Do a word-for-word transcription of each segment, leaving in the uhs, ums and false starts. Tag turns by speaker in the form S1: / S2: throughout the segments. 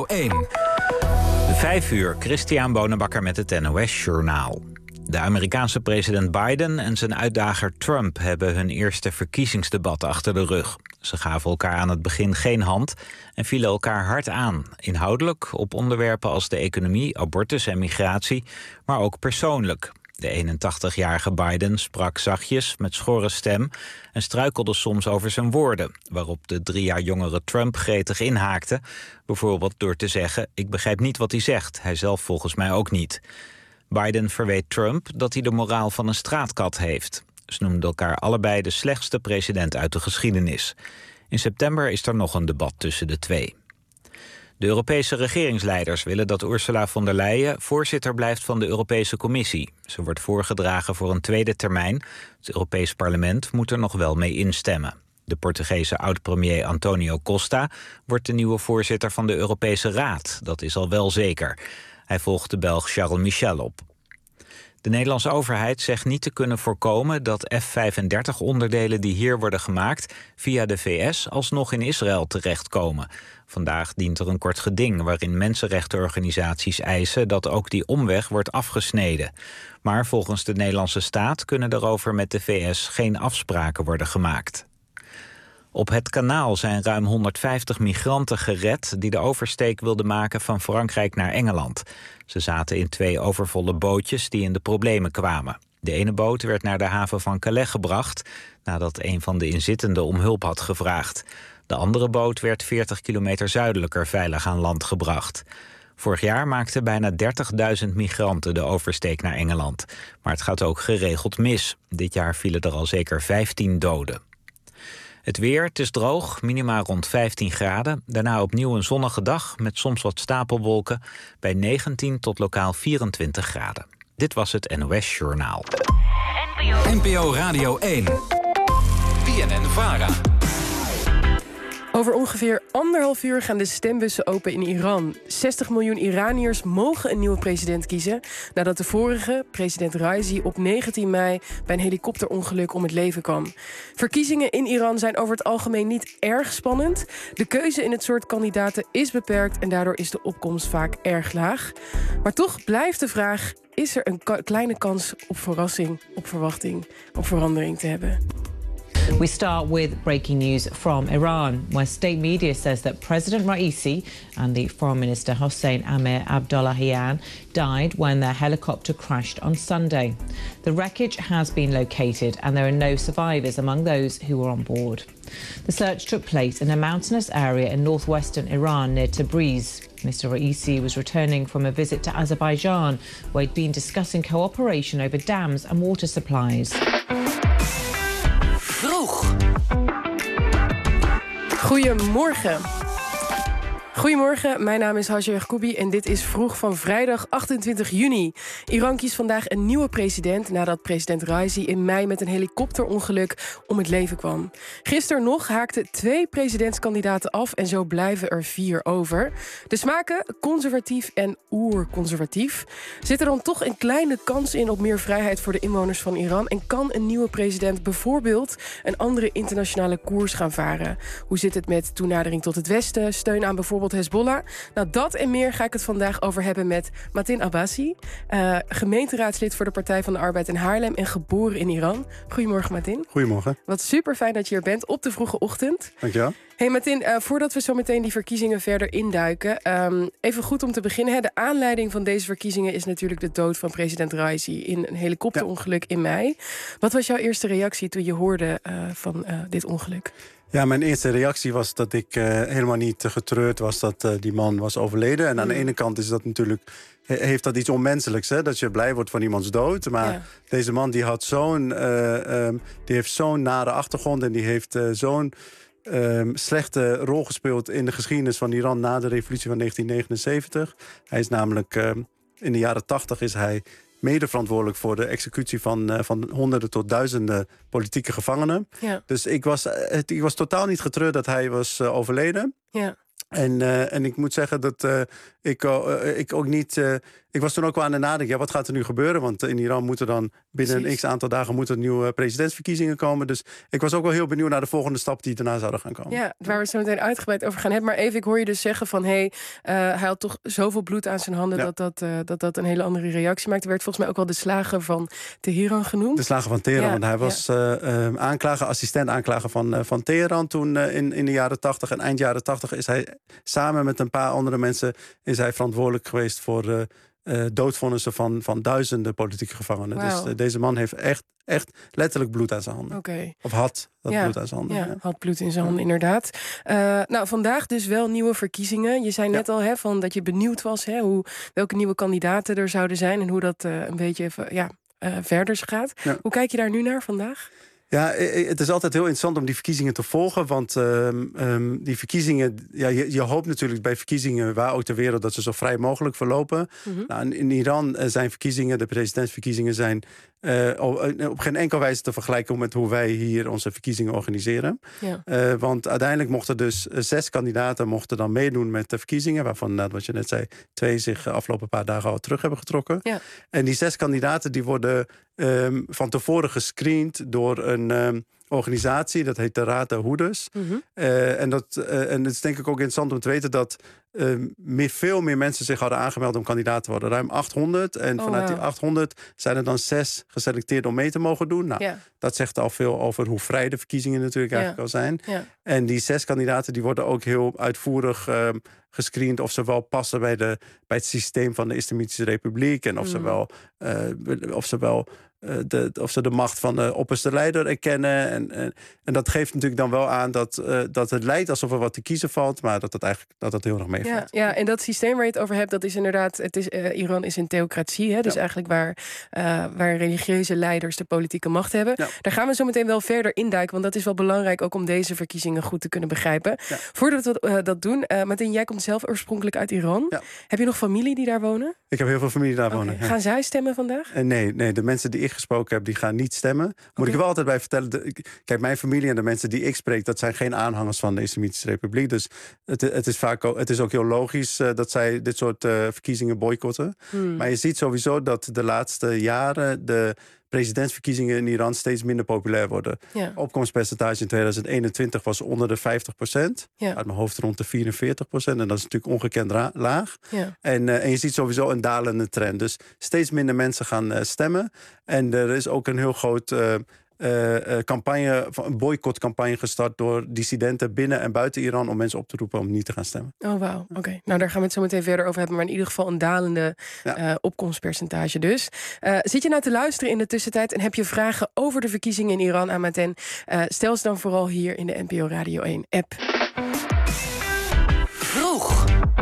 S1: één.
S2: Vijf uur, Christian Bonenbakker met het N O S Journaal. De Amerikaanse president Biden en zijn uitdager Trump hebben hun eerste verkiezingsdebat achter de rug. Ze gaven elkaar aan het begin geen hand en vielen elkaar hard aan. Inhoudelijk op onderwerpen als de economie, abortus en migratie, maar ook persoonlijk. De eenentachtigjarige Biden sprak zachtjes met schorre stem en struikelde soms over zijn woorden, waarop de drie jaar jongere Trump gretig inhaakte, bijvoorbeeld door te zeggen: "Ik begrijp niet wat hij zegt, hij zelf volgens mij ook niet." Biden verweet Trump dat hij de moraal van een straatkat heeft. Ze noemden elkaar allebei de slechtste president uit de geschiedenis. In september is er nog een debat tussen de twee. De Europese regeringsleiders willen dat Ursula von der Leyen voorzitter blijft van de Europese Commissie. Ze wordt voorgedragen voor een tweede termijn. Het Europees Parlement moet er nog wel mee instemmen. De Portugese oud-premier Antonio Costa wordt de nieuwe voorzitter van de Europese Raad. Dat is al wel zeker. Hij volgt de Belg Charles Michel op. De Nederlandse overheid zegt niet te kunnen voorkomen dat F vijfendertig-onderdelen die hier worden gemaakt via de V S alsnog in Israël terechtkomen. Vandaag dient er een kort geding waarin mensenrechtenorganisaties eisen dat ook die omweg wordt afgesneden. Maar volgens de Nederlandse staat kunnen daarover met de V S geen afspraken worden gemaakt. Op het kanaal zijn ruim honderdvijftig migranten gered die de oversteek wilden maken van Frankrijk naar Engeland. Ze zaten in twee overvolle bootjes die in de problemen kwamen. De ene boot werd naar de haven van Calais gebracht nadat een van de inzittenden om hulp had gevraagd. De andere boot werd veertig kilometer zuidelijker veilig aan land gebracht. Vorig jaar maakten bijna dertigduizend migranten de oversteek naar Engeland. Maar het gaat ook geregeld mis. Dit jaar vielen er al zeker vijftien doden. Het weer, het is droog, minima rond vijftien graden. Daarna opnieuw een zonnige dag met soms wat stapelwolken bij negentien tot lokaal vierentwintig graden. Dit was het N O S Journaal.
S1: N P O Radio één. B N N-VARA.
S3: Over ongeveer anderhalf uur gaan de stembussen open in Iran. zestig miljoen Iraniërs mogen een nieuwe president kiezen nadat de vorige, president Raisi, op negentien mei bij een helikopterongeluk om het leven kwam. Verkiezingen in Iran zijn over het algemeen niet erg spannend. De keuze in het soort kandidaten is beperkt en daardoor is de opkomst vaak erg laag. Maar toch blijft de vraag: is er een ka- kleine kans op verrassing, op verwachting, op verandering te hebben?
S4: We start with breaking news from Iran, where state media says that President Raisi and the Foreign Minister Hossein Amir Abdollahian died when their helicopter crashed on Sunday. The wreckage has been located and there are no survivors among those who were on board. The search took place in a mountainous area in northwestern Iran near Tabriz. Mister Raisi was returning from a visit to Azerbaijan, where he'd been discussing cooperation over dams and water supplies.
S1: Vroeg.
S3: Goedemorgen. Goedemorgen, mijn naam is Hajar Yacoubi en dit is Vroeg van vrijdag achtentwintig juni. Iran kiest vandaag een nieuwe president nadat president Raisi in mei met een helikopterongeluk om het leven kwam. Gisteren nog haakten twee presidentskandidaten af en zo blijven er vier over. De smaken conservatief en oer-conservatief. Zit er dan toch een kleine kans in op meer vrijheid voor de inwoners van Iran? En kan een nieuwe president bijvoorbeeld een andere internationale koers gaan varen? Hoe zit het met toenadering tot het Westen, steun aan bijvoorbeeld Hezbollah? Nou, dat en meer ga ik het vandaag over hebben met Matin Abbasi, uh, gemeenteraadslid voor de Partij van de Arbeid in Haarlem en geboren in Iran. Goedemorgen, Matin.
S5: Goedemorgen.
S3: Wat super fijn dat je hier bent op de vroege ochtend.
S5: Dankjewel.
S3: Hey Matin, uh, voordat we zo meteen die verkiezingen verder induiken, um, even goed om te beginnen. Hè. De aanleiding van deze verkiezingen is natuurlijk de dood van president Raisi in een helikopterongeluk ja. in mei. Wat was jouw eerste reactie toen je hoorde uh, van uh, dit ongeluk?
S5: Ja, mijn eerste reactie was dat ik uh, helemaal niet getreurd was dat uh, die man was overleden. En mm. aan de ene kant is dat natuurlijk, heeft dat iets onmenselijks, hè? Dat je blij wordt van iemands dood. Maar ja. deze man die had zo'n, uh, um, die heeft zo'n nare achtergrond en die heeft uh, zo'n um, slechte rol gespeeld in de geschiedenis van Iran na de revolutie van negentien negenenzeventig. Hij is namelijk uh, in de jaren tachtig is hij mede verantwoordelijk voor de executie van, uh, van honderden tot duizenden politieke gevangenen. Ja. Dus ik was, uh, ik was totaal niet getreurd dat hij was uh, overleden. Ja. En, uh, en ik moet zeggen dat uh, ik, uh, ik ook niet... Uh, ik was toen ook wel aan het nadenken, ja, wat gaat er nu gebeuren? Want in Iran moeten dan binnen Precies. een x aantal dagen moeten nieuwe presidentsverkiezingen komen. Dus ik was ook wel heel benieuwd naar de volgende stap die daarna zouden gaan komen.
S3: Ja, waar we het zo meteen uitgebreid over gaan hebben. Maar even, ik hoor je dus zeggen van, hé, hey, uh, hij had toch zoveel bloed aan zijn handen... Ja. Dat, dat, uh, dat dat een hele andere reactie maakt. Er werd volgens mij ook wel de slagen van Teheran genoemd.
S5: De slagen van Teheran, ja, want hij was
S3: ja.
S5: uh, uh, aanklager, assistent aanklager van, uh, van Teheran toen uh, in, in de jaren tachtig. En eind jaren tachtig is hij samen met een paar andere mensen is hij verantwoordelijk geweest voor uh, uh, doodvonnissen van, van duizenden politieke gevangenen.
S3: Wow.
S5: Dus uh, deze man heeft echt, echt letterlijk bloed aan zijn handen.
S3: Okay.
S5: Of had dat
S3: ja.
S5: bloed aan zijn handen.
S3: Ja,
S5: ja.
S3: had bloed in zijn handen, inderdaad. Uh, nou, vandaag dus wel nieuwe verkiezingen. Je zei net ja. al hè, van dat je benieuwd was hè, hoe, welke nieuwe kandidaten er zouden zijn en hoe dat uh, een beetje even, ja, uh, verder gaat. Ja. Hoe kijk je daar nu naar vandaag?
S5: Ja, het is altijd heel interessant om die verkiezingen te volgen. Want um, um, die verkiezingen, ja, je, je hoopt natuurlijk bij verkiezingen waar ook ter wereld dat ze zo vrij mogelijk verlopen. Mm-hmm. Nou, in, in Iran zijn verkiezingen, de presidentsverkiezingen zijn uh, op geen enkele wijze te vergelijken met hoe wij hier onze verkiezingen organiseren. Ja. Uh, want uiteindelijk mochten dus uh, zes kandidaten mochten dan meedoen met de verkiezingen, waarvan, nou, wat je net zei, twee zich afgelopen paar dagen al terug hebben getrokken. Ja. En die zes kandidaten die worden um, van tevoren gescreend door een um, organisatie, dat heet de Raad der Hoeders. Mm-hmm. Uh, en, dat, uh, en het is denk ik ook interessant om te weten dat uh, meer, veel meer mensen zich hadden aangemeld om kandidaat te worden. Ruim achthonderd. En oh, vanuit wow. die achthonderd zijn er dan zes geselecteerd om mee te mogen doen. Nou, yeah. dat zegt al veel over hoe vrij de verkiezingen natuurlijk yeah. eigenlijk al zijn. Yeah. En die zes kandidaten die worden ook heel uitvoerig uh, gescreend of ze wel passen bij, de, bij het systeem van de Islamitische Republiek. En of mm. ze wel... Uh, of ze wel Uh, de, of ze de macht van de opperste leider erkennen. En, en, en dat geeft natuurlijk dan wel aan dat, uh, dat het lijkt alsof er wat te kiezen valt, maar dat het eigenlijk dat het heel erg meevalt.
S3: Ja, ja, en dat systeem waar je het over hebt, dat is inderdaad, het is, uh, Iran is een theocratie, hè, dus ja. eigenlijk waar, uh, waar religieuze leiders de politieke macht hebben. Ja. Daar gaan we zo meteen wel verder induiken, want dat is wel belangrijk ook om deze verkiezingen goed te kunnen begrijpen. Ja. Voordat we uh, dat doen, uh, Martin, jij komt zelf oorspronkelijk uit Iran. Ja. Heb je nog familie die daar wonen?
S5: Ik heb heel veel familie daar
S3: okay.
S5: wonen. Ja.
S3: Gaan zij stemmen vandaag?
S5: Uh, nee, nee, de mensen die ik gesproken heb, die gaan niet stemmen. Moet okay. ik er wel altijd bij vertellen. De, kijk, mijn familie en de mensen die ik spreek, dat zijn geen aanhangers van de Islamitische Republiek. Dus het, het, is, vaak ook, het is ook heel logisch uh, dat zij dit soort uh, verkiezingen boycotten. Hmm. Maar je ziet sowieso dat de laatste jaren de presidentsverkiezingen in Iran steeds minder populair worden. Ja. Opkomstpercentage in tweeduizend eenentwintig was onder de vijftig procent. Ja. Uit mijn hoofd rond de vierenveertig procent. En dat is natuurlijk ongekend ra- laag. Ja. En, uh, en je ziet sowieso een dalende trend. Dus steeds minder mensen gaan uh, stemmen. En er is ook een heel groot Uh, Uh, uh, campagne, een boycottcampagne gestart door dissidenten binnen en buiten Iran om mensen op te roepen om niet te gaan stemmen.
S3: Oh, wauw. Oké. Okay. Nou, daar gaan we het zo meteen verder over hebben, maar in ieder geval een dalende ja. uh, opkomstpercentage dus. Uh, zit je nou te luisteren in de tussentijd en heb je vragen over de verkiezingen in Iran aan Martin? Uh, stel ze dan vooral hier in de N P O Radio één app.
S1: Vroeg.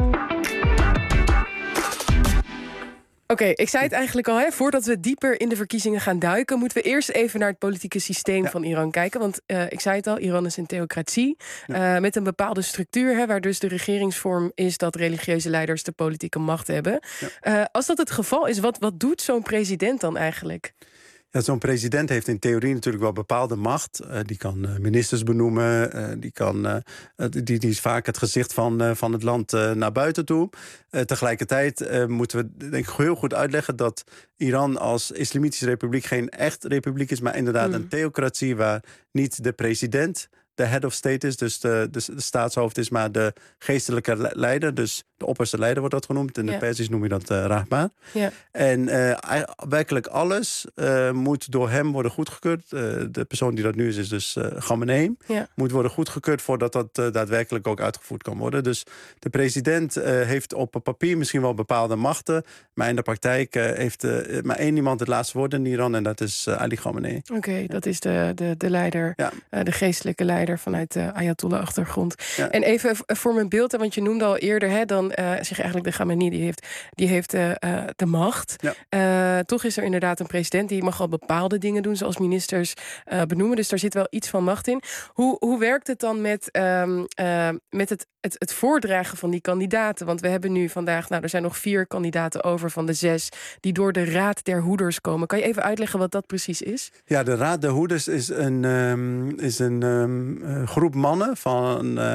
S3: Oké, okay, ik zei het eigenlijk al, hè, voordat we dieper in de verkiezingen gaan duiken, moeten we eerst even naar het politieke systeem ja. van Iran kijken. Want uh, ik zei het al, Iran is een theocratie ja. uh, met een bepaalde structuur, hè, waar dus de regeringsvorm is dat religieuze leiders de politieke macht hebben. Ja. Uh, als dat het geval is, wat, wat doet zo'n president dan eigenlijk?
S5: Ja, zo'n president heeft in theorie natuurlijk wel bepaalde macht. Uh, die kan uh, ministers benoemen. Uh, die, kan, uh, die, die is vaak het gezicht van, uh, van het land uh, naar buiten toe. Uh, tegelijkertijd uh, moeten we denk ik heel goed uitleggen dat Iran als Islamitische Republiek geen echt republiek is, maar inderdaad mm. een theocratie waar niet de president de head of state is, dus de, de, de staatshoofd is, maar de geestelijke leider, dus de opperste leider wordt dat genoemd. In de ja. Perzisch noem je dat uh, Rahbar. Ja. En uh, werkelijk alles uh, moet door hem worden goedgekeurd. Uh, de persoon die dat nu is, is dus uh, Khamenei. Ja. Moet worden goedgekeurd voordat dat uh, daadwerkelijk ook uitgevoerd kan worden. Dus de president uh, heeft op papier misschien wel bepaalde machten, maar in de praktijk uh, heeft uh, maar één iemand het laatste woord in Iran en dat is uh, Ali Khamenei.
S3: Oké, okay, ja. dat is de, de, de leider, ja. uh, de geestelijke leider vanuit de Ayatollah-achtergrond. Ja. En even voor mijn beeld, want je noemde al eerder, hè, dan uh, zeg eigenlijk de Khamenei, die heeft, die heeft uh, de macht. Ja. Uh, toch is er inderdaad een president, die mag al bepaalde dingen doen, zoals ministers uh, benoemen. Dus daar zit wel iets van macht in. Hoe, hoe werkt het dan met, um, uh, met het, het, het voordragen van die kandidaten? Want we hebben nu vandaag, nou, er zijn nog vier kandidaten over van de zes die door de Raad der Hoeders komen. Kan je even uitleggen wat dat precies is?
S5: Ja, de Raad der Hoeders is een, um, is een um, groep mannen van um,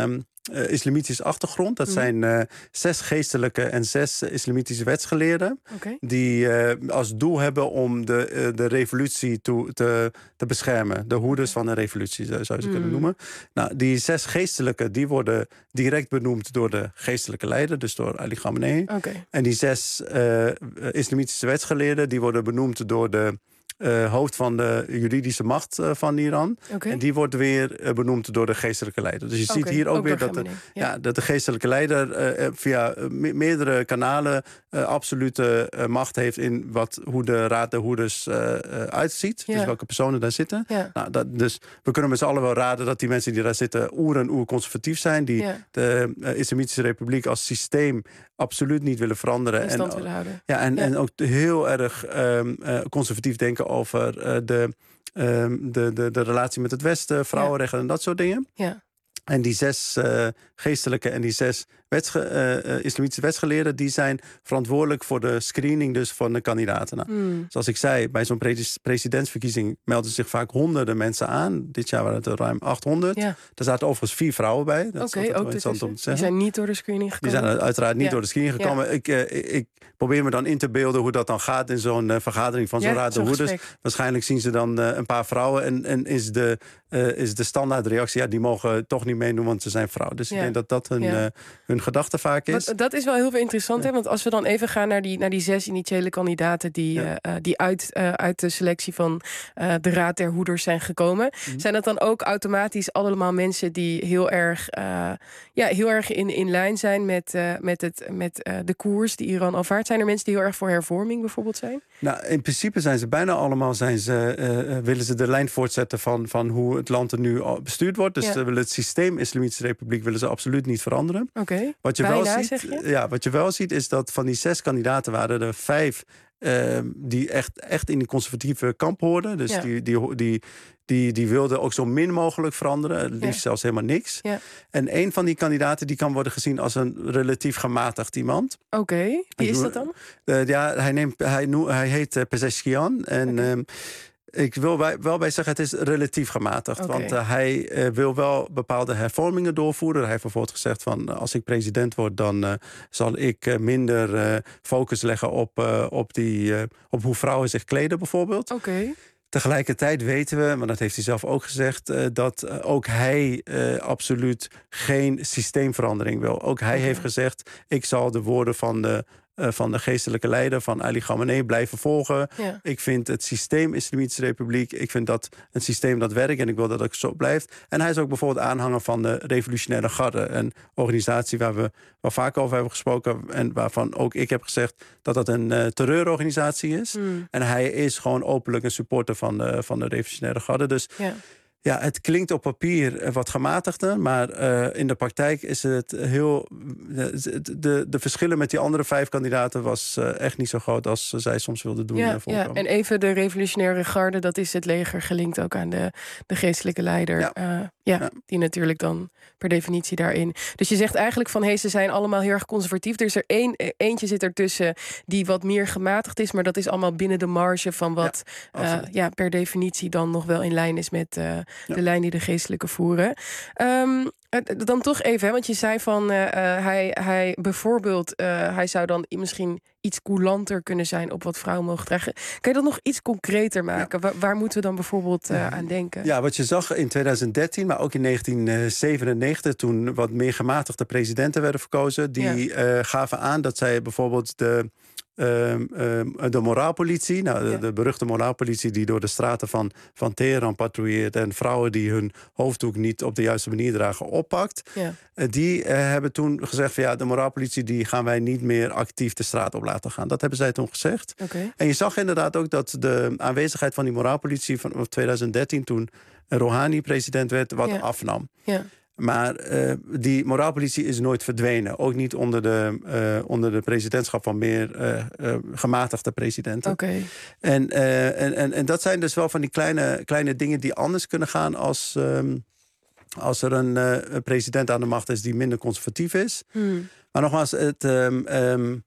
S5: uh, islamitische achtergrond. Dat mm-hmm. zijn uh, zes geestelijke en zes uh, islamitische wetsgeleerden. Okay. Die uh, als doel hebben om de, uh, de revolutie toe, te, te beschermen. De hoeders okay. van de revolutie, zou je ze mm. kunnen noemen. Nou, die zes geestelijke, die worden direct benoemd door de geestelijke leider. Dus door Ali Khamenei.
S3: Okay.
S5: En die zes uh, islamitische wetsgeleerden, die worden benoemd door de Uh, hoofd van de juridische macht uh, van Iran. Okay. En die wordt weer uh, benoemd door de geestelijke leider. Dus je okay. ziet hier ook, ook weer dat de, ja. Ja, dat de geestelijke leider uh, via uh, me- meerdere kanalen uh, absolute uh, macht heeft in wat, hoe de Raad der Hoeders uh, uh, uitziet. Ja. Dus welke personen daar zitten. Ja. Nou, dat, dus we kunnen met z'n allen wel raden dat die mensen die daar zitten oer en oer conservatief zijn. Die ja. de uh, Islamitische Republiek als systeem absoluut niet willen veranderen.
S3: In stand
S5: en,
S3: willen houden.
S5: Ja, en, ja. en ook heel erg um, uh, conservatief denken over uh, de, um, de, de, de relatie met het Westen, vrouwenrechten ja. en dat soort dingen.
S3: Ja.
S5: En die zes uh, geestelijke en die zes wetsge- uh, uh, islamitische wetsgeleerden, die zijn verantwoordelijk voor de screening dus van de kandidaten. Nou, mm. Zoals ik zei, bij zo'n pre- presidentsverkiezing melden zich vaak honderden mensen aan. Dit jaar waren het er ruim achthonderd. Ja. Er zaten overigens vier vrouwen bij.
S3: Oké, okay, ook interessant om te zeggen. Die zijn niet door de screening gekomen?
S5: Die zijn uiteraard niet ja. door de screening gekomen. Ja. Ik, uh, ik probeer me dan in te beelden hoe dat dan gaat in zo'n uh, vergadering van zo'n ja, Raad der Hoeders. Waarschijnlijk zien ze dan uh, een paar vrouwen en, en is de Uh, is de standaardreactie, ja, die mogen toch niet meedoen, want ze zijn vrouw. Dus ja. ik denk dat dat hun, ja. uh, hun gedachte vaak is.
S3: Maar dat is wel heel veel interessant, ja. hè? Want als we dan even gaan naar die, naar die zes initiële kandidaten die, ja. uh, die uit, uh, uit de selectie van uh, de Raad der Hoeders zijn gekomen, mm-hmm. zijn dat dan ook automatisch allemaal mensen die heel erg, uh, ja, heel erg in, in lijn zijn met, uh, met, het, met uh, de koers die Iran aanvaardt? Zijn er mensen die heel erg voor hervorming bijvoorbeeld zijn?
S5: Nou, in principe zijn ze bijna allemaal, zijn ze, uh, willen ze de lijn voortzetten van, van hoe het land er nu bestuurd wordt. Dus ja. ze willen het systeem Islamitische Republiek willen ze absoluut niet veranderen.
S3: Okay.
S5: Wat je
S3: bijna,
S5: wel ziet,
S3: zeg je?
S5: Ja, wat je wel ziet is dat van die zes kandidaten waren er vijf uh, die echt, echt in die conservatieve kamp hoorden. Dus ja. die, die, die, die, die wilden ook zo min mogelijk veranderen. Het liefst ja. zelfs helemaal niks. Ja. En een van die kandidaten die kan worden gezien als een relatief gematigd iemand.
S3: Oké, okay. Wie is dat dan?
S5: Uh, ja, hij, neemt, hij, noemt, hij heet uh, Pezeshkian. En okay. um, ik wil bij, wel bij zeggen, het is relatief gematigd. Okay. Want uh, hij uh, wil wel bepaalde hervormingen doorvoeren. Hij heeft bijvoorbeeld gezegd van, als ik president word, dan uh, zal ik uh, minder uh, focus leggen op, uh, op, die, uh, op hoe vrouwen zich kleden bijvoorbeeld.
S3: Oké. Okay.
S5: Tegelijkertijd weten we, maar dat heeft hij zelf ook gezegd, uh, dat uh, ook hij uh, absoluut geen systeemverandering wil. Ook hij okay. heeft gezegd, ik zal de woorden van de Uh, van de geestelijke leider, van Ali Khamenei, blijven volgen. Ja. Ik vind het systeem Islamitische Republiek, ik vind dat een systeem dat werkt en ik wil dat het zo blijft. En hij is ook bijvoorbeeld aanhanger van de Revolutionaire Garde, een organisatie waar we wel vaak over hebben gesproken en waarvan ook ik heb gezegd dat dat een uh, terreurorganisatie is. Mm. En hij is gewoon openlijk een supporter van de, van de Revolutionaire Garde. Dus ja. Ja, het klinkt op papier wat gematigder, maar uh, in de praktijk is het heel. De, de, de verschillen met die andere vijf kandidaten was uh, echt niet zo groot als zij soms wilden doen.
S3: Ja, ja. En even de Revolutionaire Garde, dat is het leger gelinkt ook aan de, de geestelijke leider. Ja. Uh, ja, ja, die natuurlijk dan per definitie daarin. Dus je zegt eigenlijk van, hé, hey, ze zijn allemaal heel erg conservatief. Er is er één, eentje zit ertussen die wat meer gematigd is, maar dat is allemaal binnen de marge van wat ja, uh, ja, per definitie dan nog wel in lijn is met uh, de ja. lijn die de geestelijke voeren. Um, dan toch even, hè, want je zei van, uh, hij, hij bijvoorbeeld, uh, hij zou dan misschien iets coulanter kunnen zijn op wat vrouwen mogen dragen. Kan je dat nog iets concreter maken? Ja. Waar, waar moeten we dan bijvoorbeeld uh, ja. aan denken?
S5: Ja, wat je zag in twintig dertien, maar ook in negentien zevenennegentig... toen wat meer gematigde presidenten werden verkozen, die ja. uh, gaven aan dat zij bijvoorbeeld de Um, um, de moraalpolitie, nou, de, ja. de beruchte moraalpolitie die door de straten van, van Teheran patrouilleert en vrouwen die hun hoofddoek niet op de juiste manier dragen oppakt. Ja. Uh, die uh, hebben toen gezegd van ja, de moraalpolitie die gaan wij niet meer actief de straat op laten gaan. Dat hebben zij toen gezegd.
S3: Okay.
S5: En je zag inderdaad ook dat de aanwezigheid van die moraalpolitie van twintig dertien, toen Rouhani president werd, wat ja. afnam. Ja. Maar uh, die moraalpolitie is nooit verdwenen. Ook niet onder de, uh, onder de presidentschap van meer uh, uh, gematigde presidenten.
S3: Okay.
S5: En, uh, en, en, en dat zijn dus wel van die kleine, kleine dingen die anders kunnen gaan als, um, als er een, uh, een president aan de macht is die minder conservatief is. Hmm. Maar nogmaals, het, um, um,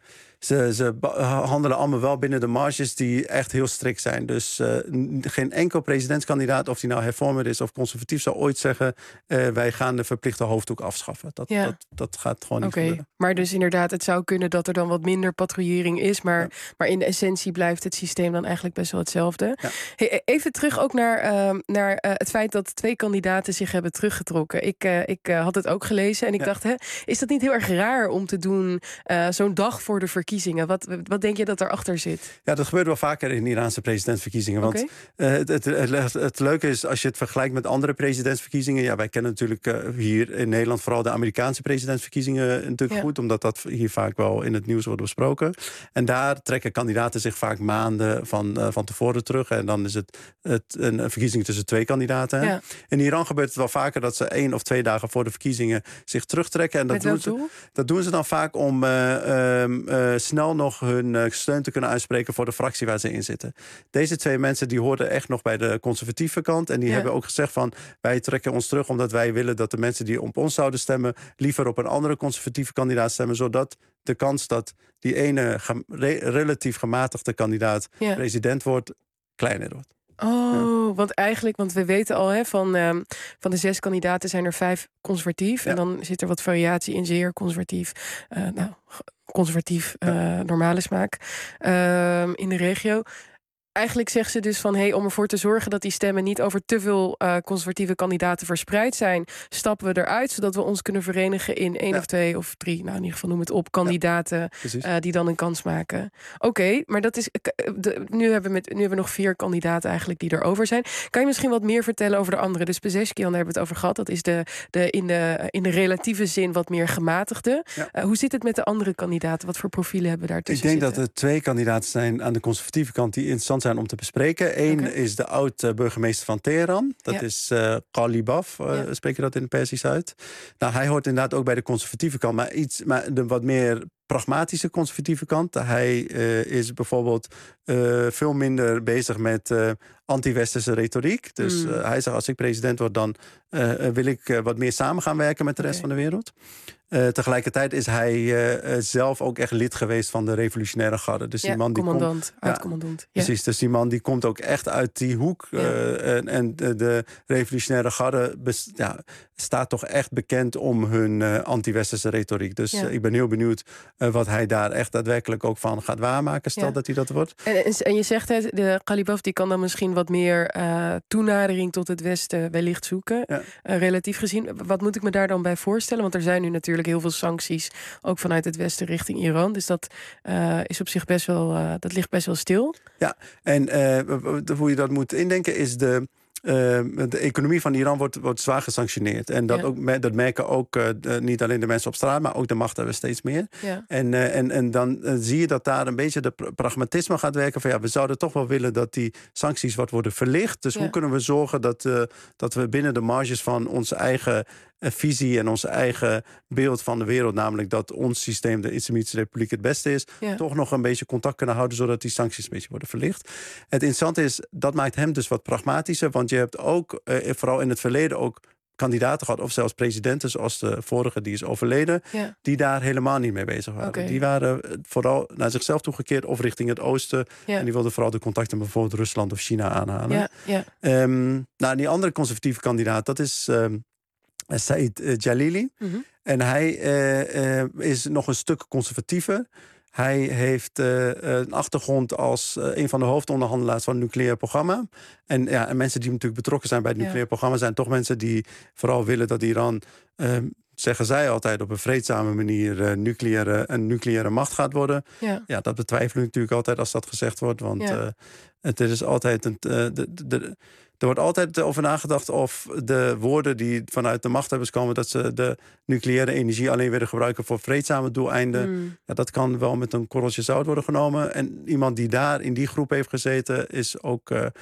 S5: ze, ze handelen allemaal wel binnen de marges die echt heel strikt zijn. Dus uh, geen enkel presidentskandidaat, of die nou hervormer is of conservatief, zou ooit zeggen, uh, wij gaan de verplichte hoofddoek afschaffen. Dat, ja. dat, dat gaat gewoon niet
S3: okay.
S5: gebeuren.
S3: Maar dus inderdaad, het zou kunnen dat er dan wat minder patrouillering is, maar, ja. maar in de essentie blijft het systeem dan eigenlijk best wel hetzelfde. Ja. Hey, even terug ook naar, uh, naar uh, het feit dat twee kandidaten zich hebben teruggetrokken. Ik, uh, ik uh, had het ook gelezen en ik ja. dacht, hè, is dat niet heel erg raar om te doen uh, zo'n dag voor de verkiezingen? Wat, wat denk je dat erachter zit?
S5: Ja, dat gebeurt wel vaker in Iraanse presidentsverkiezingen. Want okay. uh, het, het, het, het leuke is, als je het vergelijkt met andere presidentsverkiezingen, ja, wij kennen natuurlijk uh, hier in Nederland vooral de Amerikaanse presidentsverkiezingen natuurlijk ja. goed, omdat dat hier vaak wel in het nieuws wordt besproken. En daar trekken kandidaten zich vaak maanden van, uh, van tevoren terug. En dan is het, het een, een verkiezing tussen twee kandidaten. Ja. In Iran gebeurt het wel vaker dat ze één of twee dagen voor de verkiezingen zich terugtrekken. En dat, doen ze, dat doen ze dan vaak om uh, uh, uh, snel nog hun uh, steun te kunnen uitspreken voor de fractie waar ze in zitten. Deze twee mensen die hoorden echt nog bij de conservatieve kant. En die ja. hebben ook gezegd van, wij trekken ons terug omdat wij willen dat de mensen die op ons zouden stemmen liever op een andere conservatieve kandidaat stemmen, zodat de kans dat die ene ge- re- relatief gematigde kandidaat ja. president wordt, kleiner wordt.
S3: Oh, ja. want eigenlijk, want we weten al, hè, van, um, van de zes kandidaten zijn er vijf conservatief. Ja. En dan zit er wat variatie in, zeer conservatief, uh, nou, conservatief, uh, ja. normale smaak uh, in de regio. Eigenlijk zegt ze dus van, hey, om ervoor te zorgen dat die stemmen niet over te veel uh, conservatieve kandidaten verspreid zijn, stappen we eruit, zodat we ons kunnen verenigen in één ja. of twee of drie, nou in ieder geval noem het op, kandidaten ja, uh, die dan een kans maken. Oké, okay, maar dat is, de, nu, hebben we met, nu hebben we nog vier kandidaten eigenlijk die erover zijn. Kan je misschien wat meer vertellen over de andere? Dus Pezeshkian, daar hebben we het over gehad. Dat is de, de, in, de, in de relatieve zin wat meer gematigde. Ja. Uh, hoe zit het met de andere kandidaten? Wat voor profielen hebben we daar tussen
S5: Ik denk
S3: zitten?
S5: dat er twee kandidaten zijn aan de conservatieve kant die interessant zijn om te bespreken. Eén okay. is de oud-burgemeester van Teheran. Dat ja. is uh, Ghalibaf, uh, ja. spreek je dat in het Persisch uit. Nou, hij hoort inderdaad ook bij de conservatieve kant, maar iets, maar de wat meer pragmatische conservatieve kant. Hij uh, is bijvoorbeeld uh, veel minder bezig met uh, anti-westerse retoriek. Dus mm. uh, hij zegt, als ik president word, dan uh, wil ik uh, wat meer samen gaan werken met de rest okay. van de wereld. Uh, tegelijkertijd is hij uh, zelf ook echt lid geweest van de revolutionaire garde. Dus
S3: ja,
S5: die man die
S3: commandant,
S5: komt,
S3: oud-commandant. Ja,
S5: precies, ja. Dus die man die komt ook echt uit die hoek. Ja. Uh, en, en de, de revolutionaire garde best, ja, staat toch echt bekend om hun uh, anti-westerse retoriek. Dus ja. uh, ik ben heel benieuwd uh, wat hij daar echt daadwerkelijk ook van gaat waarmaken. Stel ja. dat hij dat wordt.
S3: En, en, en je zegt het, de Ghalibaf die kan dan misschien wat meer uh, toenadering tot het Westen wellicht zoeken. Ja. Uh, relatief gezien. Wat moet ik me daar dan bij voorstellen? Want er zijn nu natuurlijk heel veel sancties, ook vanuit het Westen richting Iran. Dus dat uh, is op zich best wel, uh, dat ligt best wel stil.
S5: Ja, en uh, hoe je dat moet indenken is de Uh, de economie van Iran wordt, wordt zwaar gesanctioneerd. En dat, ja. ook, dat merken ook uh, de, niet alleen de mensen op straat, maar ook de machthebbers steeds meer. Ja. En, uh, en, en dan uh, zie je dat daar een beetje de pragmatisme gaat werken. Van ja, we zouden toch wel willen dat die sancties wat worden verlicht. Dus ja. hoe kunnen we zorgen dat, uh, dat we binnen de marges van onze eigen uh, visie en onze eigen beeld van de wereld, namelijk dat ons systeem, de Islamitische Republiek, het beste is, ja. toch nog een beetje contact kunnen houden, zodat die sancties een beetje worden verlicht. Het interessante is, dat maakt hem dus wat pragmatischer, want je hebt ook, uh, vooral in het verleden ook kandidaten gehad, of zelfs presidenten, zoals de vorige, die is overleden, ja. die daar helemaal niet mee bezig waren. Okay. Die waren vooral naar zichzelf toegekeerd of richting het oosten. Ja. En die wilden vooral de contacten met bijvoorbeeld Rusland of China aanhalen.
S3: Ja, ja.
S5: Um, nou, die andere conservatieve kandidaat, dat is um, Said uh, Jalili. Mm-hmm. En hij uh, uh, is nog een stuk conservatiever. Hij heeft uh, een achtergrond als uh, een van de hoofdonderhandelaars van het nucleair programma. En, ja, en mensen die natuurlijk betrokken zijn bij het nucleair ja. programma zijn toch mensen die vooral willen dat Iran, uh, zeggen zij altijd, op een vreedzame manier uh, nucleaire, een nucleaire macht gaat worden. Ja. Ja, dat betwijfelen natuurlijk altijd als dat gezegd wordt. Want ja. uh, het is altijd een. Uh, de, de, de, Er wordt altijd over nagedacht of de woorden die vanuit de machthebbers komen, dat ze de nucleaire energie alleen willen gebruiken voor vreedzame doeleinden. Mm. Ja, dat kan wel met een korreltje zout worden genomen. En iemand die daar in die groep heeft gezeten is ook uh,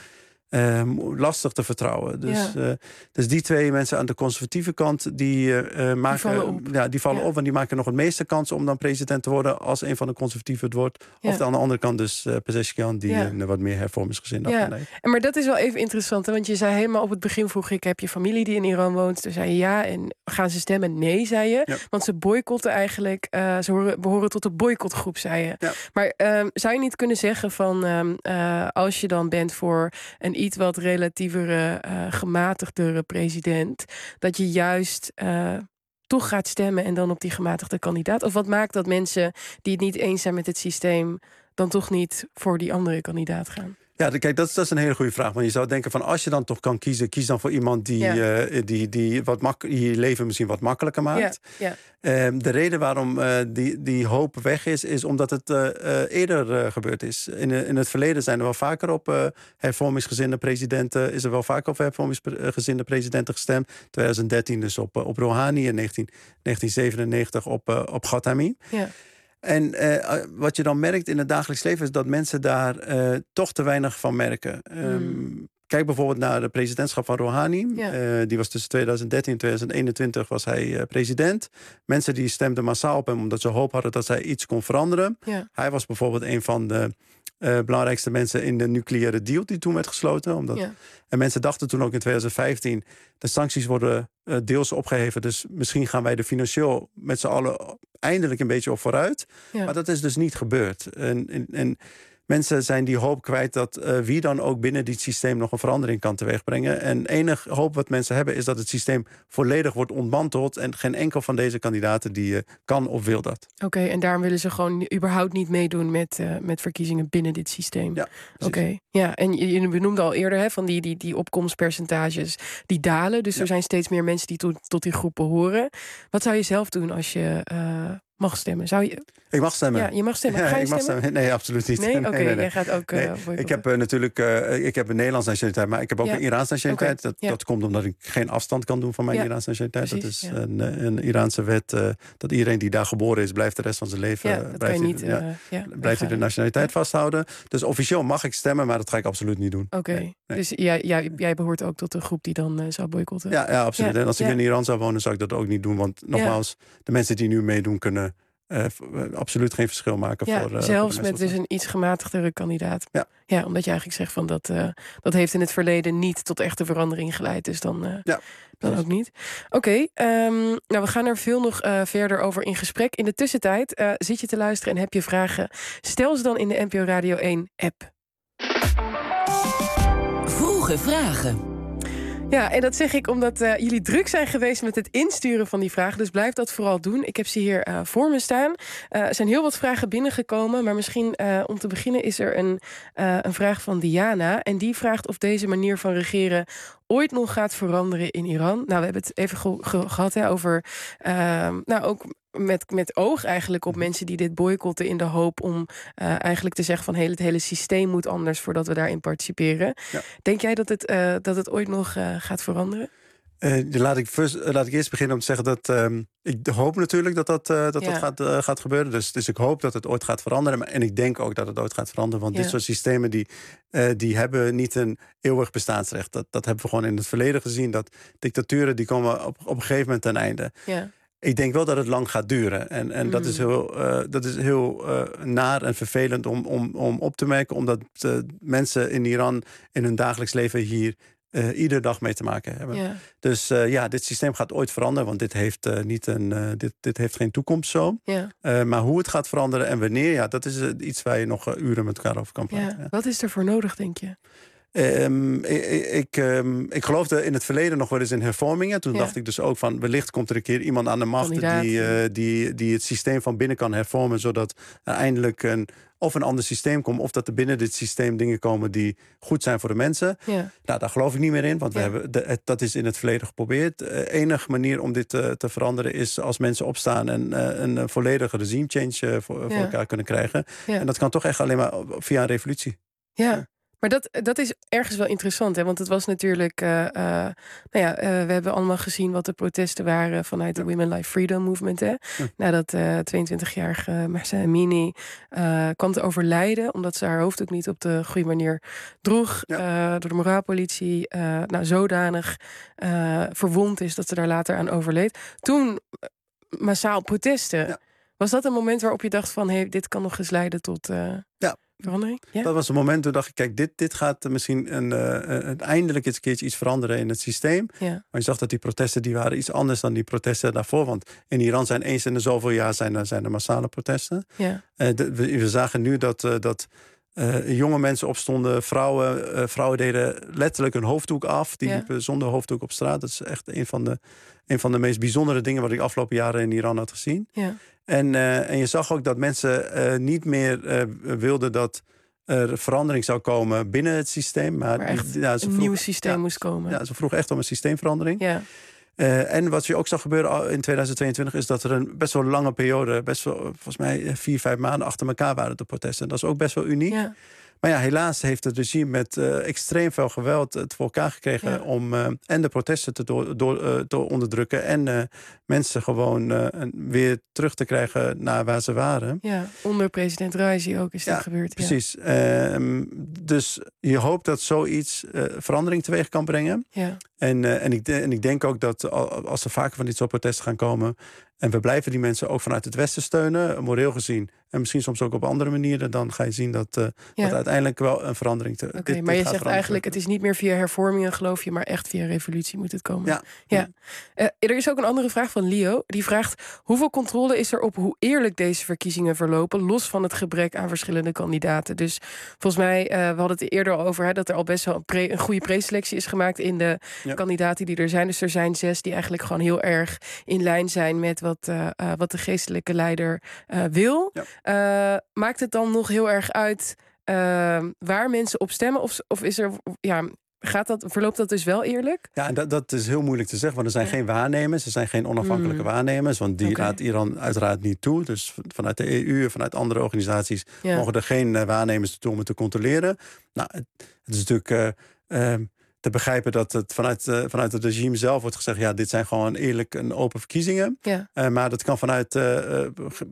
S5: uh, lastig te vertrouwen. Dus, ja. uh, dus die twee mensen aan de conservatieve kant, die, uh, maken,
S3: die vallen op.
S5: Ja, die vallen
S3: ja.
S5: op en die maken nog het meeste kans om dan president te worden als een van de conservatieven het wordt. Ja. Of aan de andere kant dus uh, Pezeshkian, die ja. een wat meer hervormingsgezind
S3: ja. heeft. En maar dat is wel even interessant, hè? Want je zei helemaal op het begin, vroeg ik, heb je familie die in Iran woont? Toen zei je ja, en gaan ze stemmen? Nee, zei je. Ja. Want ze boycotten eigenlijk, uh, ze horen, behoren tot de boycottgroep, zei je. Ja. Maar uh, zou je niet kunnen zeggen van, uh, uh, als je dan bent voor een iets wat relatievere, uh, gematigdere president, dat je juist uh, toch gaat stemmen en dan op die gematigde kandidaat? Of wat maakt dat mensen die het niet eens zijn met het systeem dan toch niet voor die andere kandidaat gaan?
S5: Ja, kijk, dat is, dat is een hele goede vraag. Want je zou denken van, als je dan toch kan kiezen, kies dan voor iemand die, ja. uh, die, die, wat mak- die je leven misschien wat makkelijker maakt. Ja. Ja. Um, de reden waarom uh, die, die hoop weg is, is omdat het uh, uh, eerder uh, gebeurd is. In, uh, in het verleden zijn er wel vaker op uh, hervormingsgezinde presidenten, is er wel vaker op hervormingsgezinde presidenten gestemd. twintig dertien dus op, uh, op Rouhani en negentien zevenennegentig op, uh, op Khatami. Ja. En uh, wat je dan merkt in het dagelijks leven is dat mensen daar uh, toch te weinig van merken. Mm. Um, kijk bijvoorbeeld naar de presidentschap van Rouhani. Ja. Uh, die was tussen twintig dertien en twintig eenentwintig was hij uh, president. Mensen die stemden massaal op hem omdat ze hoop hadden dat hij iets kon veranderen. Ja. Hij was bijvoorbeeld een van de uh, belangrijkste mensen in de nucleaire deal die toen werd gesloten. Omdat... Ja. En mensen dachten toen ook in twintig vijftien... de sancties worden uh, deels opgeheven, dus misschien gaan wij er financieel met z'n allen eindelijk een beetje op vooruit. Ja. Maar dat is dus niet gebeurd. En, en, en mensen zijn die hoop kwijt dat uh, wie dan ook binnen dit systeem nog een verandering kan teweegbrengen. En enig hoop wat mensen hebben is dat het systeem volledig wordt ontmanteld en geen enkel van deze kandidaten die uh, kan of wil dat.
S3: Oké, okay, en daarom willen ze gewoon überhaupt niet meedoen met, uh, met verkiezingen binnen dit systeem.
S5: Ja,
S3: Oké, okay. Ja, en je, je benoemde al eerder hè, van die, die, die opkomstpercentages die dalen. Dus ja. Er zijn steeds meer mensen die to, tot die groep behoren. Wat zou je zelf doen als je uh, mag stemmen? Zou je...
S5: Ik mag stemmen.
S3: Ja, je mag stemmen. Ga je
S5: ja, ik
S3: stemmen?
S5: mag stemmen? Nee, absoluut niet.
S3: Nee, oké, okay, nee, nee, nee. Jij gaat ook... Uh,
S5: nee, ik heb uh, natuurlijk uh, ik heb een Nederlandse nationaliteit, maar ik heb ook ja. een Iraanse nationaliteit. Okay. Dat,
S3: ja.
S5: dat komt omdat ik geen afstand kan doen van mijn ja. Iraanse nationaliteit.
S3: Precies,
S5: dat is
S3: ja.
S5: een, een Iraanse wet uh, dat iedereen die daar geboren is, blijft de rest van zijn leven...
S3: Ja, dat
S5: blijft
S3: kan je niet,
S5: hij,
S3: uh, ja,
S5: blijft hij de nationaliteit
S3: ja.
S5: vasthouden. Dus officieel mag ik stemmen, maar dat ga ik absoluut niet doen.
S3: Oké, okay. nee, nee. Dus jij, jij, jij behoort ook tot de groep die dan uh, zou boycotten?
S5: Ja, ja absoluut.
S3: Ja.
S5: En als ik
S3: ja.
S5: in Iran zou wonen, zou ik dat ook niet doen. Want nogmaals, ja. de mensen die nu meedoen kunnen... Uh, absoluut geen verschil maken
S3: ja,
S5: voor... Uh,
S3: zelfs
S5: voor de
S3: met dus een iets gematigdere kandidaat.
S5: Ja.
S3: Ja, omdat je eigenlijk zegt van dat... Uh, dat heeft in het verleden niet tot echte verandering geleid. Dus dan, uh,
S5: ja,
S3: dan ook niet. Oké, okay, um, nou we gaan er veel nog uh, verder over in gesprek. In de tussentijd uh, zit je te luisteren en heb je vragen. Stel ze dan in de N P O Radio één app.
S6: Vroege vragen.
S3: Ja, en dat zeg ik omdat uh, jullie druk zijn geweest met het insturen van die vragen. Dus blijf dat vooral doen. Ik heb ze hier uh, voor me staan. Uh, er zijn heel wat vragen binnengekomen. Maar misschien uh, om te beginnen is er een, uh, een vraag van Diana. En die vraagt of deze manier van regeren ooit nog gaat veranderen in Iran. Nou, we hebben het even ge- ge- gehad hè, over... Uh, nou, ook... Met, met oog eigenlijk op mensen die dit boycotten... in de hoop om uh, eigenlijk te zeggen van... Hey, het hele systeem moet anders voordat we daarin participeren. Ja. Denk jij dat het, uh, dat het ooit nog uh, gaat veranderen?
S5: Uh, laat, ik first, uh, laat ik eerst beginnen om te zeggen dat... Um, ik hoop natuurlijk dat dat, uh, dat, ja. dat gaat, uh, gaat gebeuren. Dus, dus ik hoop dat het ooit gaat veranderen. En ik denk ook dat het ooit gaat veranderen. Want ja. dit soort systemen die, uh, die hebben niet een eeuwig bestaansrecht. Dat, dat hebben we gewoon in het verleden gezien. Dat dictaturen die komen op, op een gegeven moment ten einde.
S3: Ja.
S5: Ik denk wel dat het lang gaat duren. En, en mm. dat is heel, uh, dat is heel uh, naar en vervelend om, om, om op te merken. Omdat uh, mensen in Iran in hun dagelijks leven hier uh, iedere dag mee te maken hebben. Yeah. Dus uh, ja, dit systeem gaat ooit veranderen. Want dit heeft, uh, niet een, uh, dit, dit heeft geen toekomst zo. Yeah. Uh, maar hoe het gaat veranderen en wanneer, ja, dat is uh, iets waar je nog uh, uren met elkaar over kan praten.
S3: Yeah. Ja. Wat is er voor nodig, denk je?
S5: Um, ik, ik, um, ik geloofde in het verleden nog wel eens in hervormingen. Toen ja. dacht ik dus ook van wellicht komt er een keer iemand aan de macht die, uh, die, die het systeem van binnen kan hervormen, zodat er eindelijk een, of een ander systeem komt, of dat er binnen dit systeem dingen komen die goed zijn voor de mensen. Ja. Nou, daar geloof ik niet meer in, want ja. we hebben de, het, dat is in het verleden geprobeerd. De enige manier om dit uh, te veranderen is als mensen opstaan en uh, een uh, volledige regime change uh, voor, ja. voor elkaar kunnen krijgen. Ja. En dat kan toch echt alleen maar via een revolutie.
S3: Ja. Maar dat, dat is ergens wel interessant, hè? Want het was natuurlijk... Uh, uh, nou ja, uh, we hebben allemaal gezien wat de protesten waren... vanuit de ja. Women Life Freedom Movement, hè? Ja. Nadat uh, tweeëntwintigjarige Mahsa Amini uh, kwam te overlijden... omdat ze haar hoofd ook niet op de goede manier droeg... Ja. Uh, door de moraalpolitie uh, nou, zodanig uh, verwond is... dat ze daar later aan overleed. Toen uh, massaal protesten... Ja. Was dat een moment waarop je dacht van... hey, dit kan nog eens leiden tot... Uh,
S5: ja.
S3: verandering? Ja?
S5: Dat was een moment toen dacht ik, kijk, dit, dit gaat misschien een, uh, eindelijk eens een keertje iets veranderen in het systeem. Ja. Maar je zag dat die protesten die waren iets anders dan die protesten daarvoor. Want in Iran zijn eens in de zoveel jaar zijn er, zijn er massale protesten. Ja. Uh, de, we, we zagen nu dat, uh, dat uh, jonge mensen opstonden, vrouwen, uh, vrouwen deden letterlijk hun hoofddoek af. Die ja. liepen zonder hoofddoek op straat. Dat is echt een van de, een van de meest bijzondere dingen wat ik afgelopen jaren in Iran had gezien. Ja. En, uh, en je zag ook dat mensen uh, niet meer uh, wilden dat er verandering zou komen binnen het systeem. Maar,
S3: maar echt
S5: ja, ze
S3: een
S5: vroeg,
S3: nieuw systeem
S5: ja,
S3: moest komen.
S5: Ja, ze vroeg echt om een systeemverandering.
S3: Ja.
S5: Uh, en wat je ook zag gebeuren in tweeduizend tweeëntwintig... is dat er een best wel lange periode... best wel, volgens mij vier, vijf maanden achter elkaar waren de protesten. Dat is ook best wel uniek. Ja. Maar ja, helaas heeft het regime met uh, extreem veel geweld het voor elkaar gekregen... Ja. om uh, en de protesten te, door, door, uh, te onderdrukken... en uh, mensen gewoon uh, weer terug te krijgen naar waar ze waren.
S3: Ja, onder president Raisi ook is dat
S5: ja,
S3: gebeurd.
S5: Precies. Ja. Uh, dus je hoopt dat zoiets uh, verandering teweeg kan brengen. Ja. En, uh, en, ik de, en ik denk ook dat als er vaker van dit soort protesten gaan komen... en we blijven die mensen ook vanuit het Westen steunen, moreel gezien... en misschien soms ook op andere manieren... dan ga je zien dat, uh, ja. dat uiteindelijk wel een verandering... te
S3: Oké, okay, maar je zegt eigenlijk... het is niet meer via hervormingen, geloof je... maar echt via revolutie moet het komen.
S5: Ja.
S3: ja. Uh, er is ook een andere vraag van Leo. Die vraagt, hoeveel controle is er op hoe eerlijk deze verkiezingen verlopen... los van het gebrek aan verschillende kandidaten? Dus volgens mij, uh, we hadden het eerder al over... Hè, dat er al best wel een, pre, een goede preselectie is gemaakt... in de ja. kandidaten die er zijn. Dus er zijn zes die eigenlijk gewoon heel erg in lijn zijn... met wat, uh, uh, wat de geestelijke leider uh, wil... Ja. Uh, maakt het dan nog heel erg uit uh, waar mensen op stemmen? Of, of is er, ja, gaat dat, verloopt dat dus wel eerlijk?
S5: Ja, dat, dat is heel moeilijk te zeggen. Want er zijn ja. geen waarnemers, er zijn geen onafhankelijke mm. waarnemers. Want die okay. laat Iran uiteraard niet toe. Dus vanuit de E U en vanuit andere organisaties... Ja. mogen er geen uh, waarnemers toe om het te controleren. Nou, het, het is natuurlijk... Uh, uh, te begrijpen dat het vanuit, uh, vanuit het regime zelf wordt gezegd... ja, dit zijn gewoon eerlijk en open verkiezingen. Ja. Uh, maar dat kan vanuit... Uh, uh,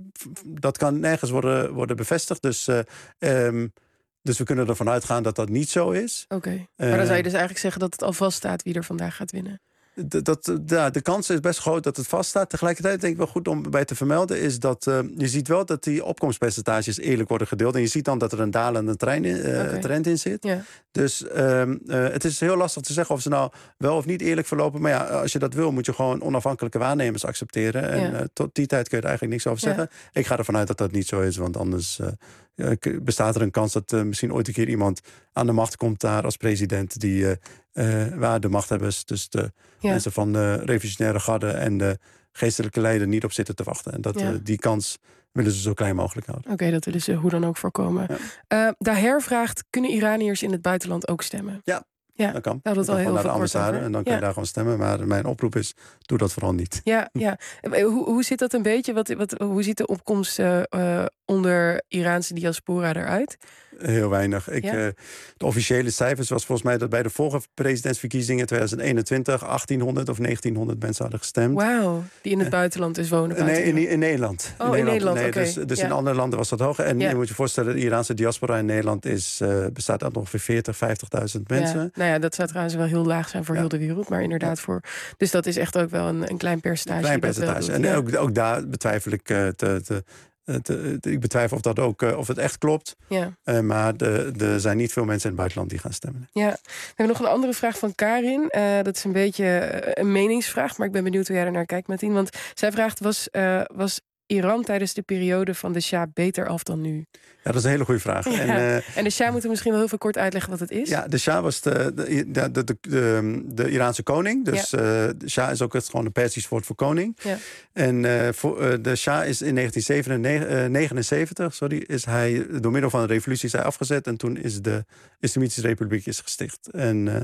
S5: dat kan nergens worden, worden bevestigd. Dus, uh, um, dus we kunnen ervan uitgaan dat dat niet zo is.
S3: Oké, okay. Maar dan zou je dus eigenlijk zeggen... dat het al vaststaat wie er vandaag gaat winnen.
S5: De, dat, ja, de kans is best groot dat het vaststaat. Tegelijkertijd denk ik wel goed om bij te vermelden... is dat uh, je ziet wel dat die opkomstpercentages eerlijk worden gedeeld. En je ziet dan dat er een dalende trein in, uh, okay. trend in zit. Ja. Dus uh, uh, het is heel lastig te zeggen of ze nou wel of niet eerlijk verlopen. Maar ja, als je dat wil, moet je gewoon onafhankelijke waarnemers accepteren. En ja. uh, tot die tijd kun je er eigenlijk niks over zeggen. Ja. Ik ga ervan uit dat dat niet zo is, want anders... Uh, Ja, bestaat er een kans dat uh, misschien ooit een keer iemand aan de macht komt daar als president... die uh, uh, waar de machthebbers, dus de ja. mensen van de revolutionaire garde... en de geestelijke leider niet op zitten te wachten. En dat, ja. uh, die kans willen ze zo klein mogelijk houden.
S3: Oké, okay, dat willen ze hoe dan ook voorkomen. Ja. Uh, Daher vraagt, kunnen Iraniërs in het buitenland ook stemmen?
S5: Ja.
S3: Ja,
S5: dat kan.
S3: Nou, dat
S5: al heel
S3: naar
S5: de ambassade en dan kun je ja. daar gewoon stemmen. Maar mijn oproep is, doe dat vooral niet.
S3: Ja, ja. Hoe, hoe zit dat een beetje? Wat, wat, hoe ziet de opkomst uh, uh, onder Iraanse diaspora eruit?
S5: Heel weinig. Ik, ja? uh, de officiële cijfers was volgens mij dat bij de vorige presidentsverkiezingen tweeduizend eenentwintig achttienhonderd of negentienhonderd mensen hadden gestemd.
S3: Wauw, die in het buitenland dus wonen.
S5: Nee, in, in Nederland.
S3: Oh, in Nederland, in Nederland
S5: nee,
S3: okay.
S5: Dus, dus
S3: ja.
S5: in andere landen was dat hoger. En
S3: ja.
S5: je moet je voorstellen, de Iraanse diaspora in Nederland is, uh, bestaat uit ongeveer veertig, vijftigduizend mensen.
S3: Ja. Nou ja, dat zou trouwens wel heel laag zijn voor ja. heel de wereld. Maar inderdaad ja. voor... Dus dat is echt ook wel een, een klein percentage.
S5: Een klein percentage. En ja. ook, ook daar betwijfel ik uh, te... te Te, te, ik betwijfel of dat ook uh, of het echt klopt. Ja. Uh, maar er zijn niet veel mensen in het buitenland die gaan stemmen.
S3: Ja. We hebben nog een andere vraag van Karin. Uh, dat is een beetje een meningsvraag, maar ik ben benieuwd hoe jij er naar kijkt, Martien. Want zij vraagt, was, uh, was Iran tijdens de periode van de Shah beter af dan nu?
S5: Ja, dat is een hele goede vraag.
S3: Ja.
S5: En, uh,
S3: en de Shah moeten we misschien wel heel veel kort uitleggen wat het is.
S5: Ja, de Shah was de, de, de, de, de, de Iraanse koning. Dus ja. uh, de Shah is ook het, gewoon een Persisch woord voor koning. Ja. En uh, voor, uh, de Shah is in negentien negenenzeventig sorry, is hij door middel van een revolutie is hij afgezet. En toen is de Islamitische Republiek is gesticht. En... Uh,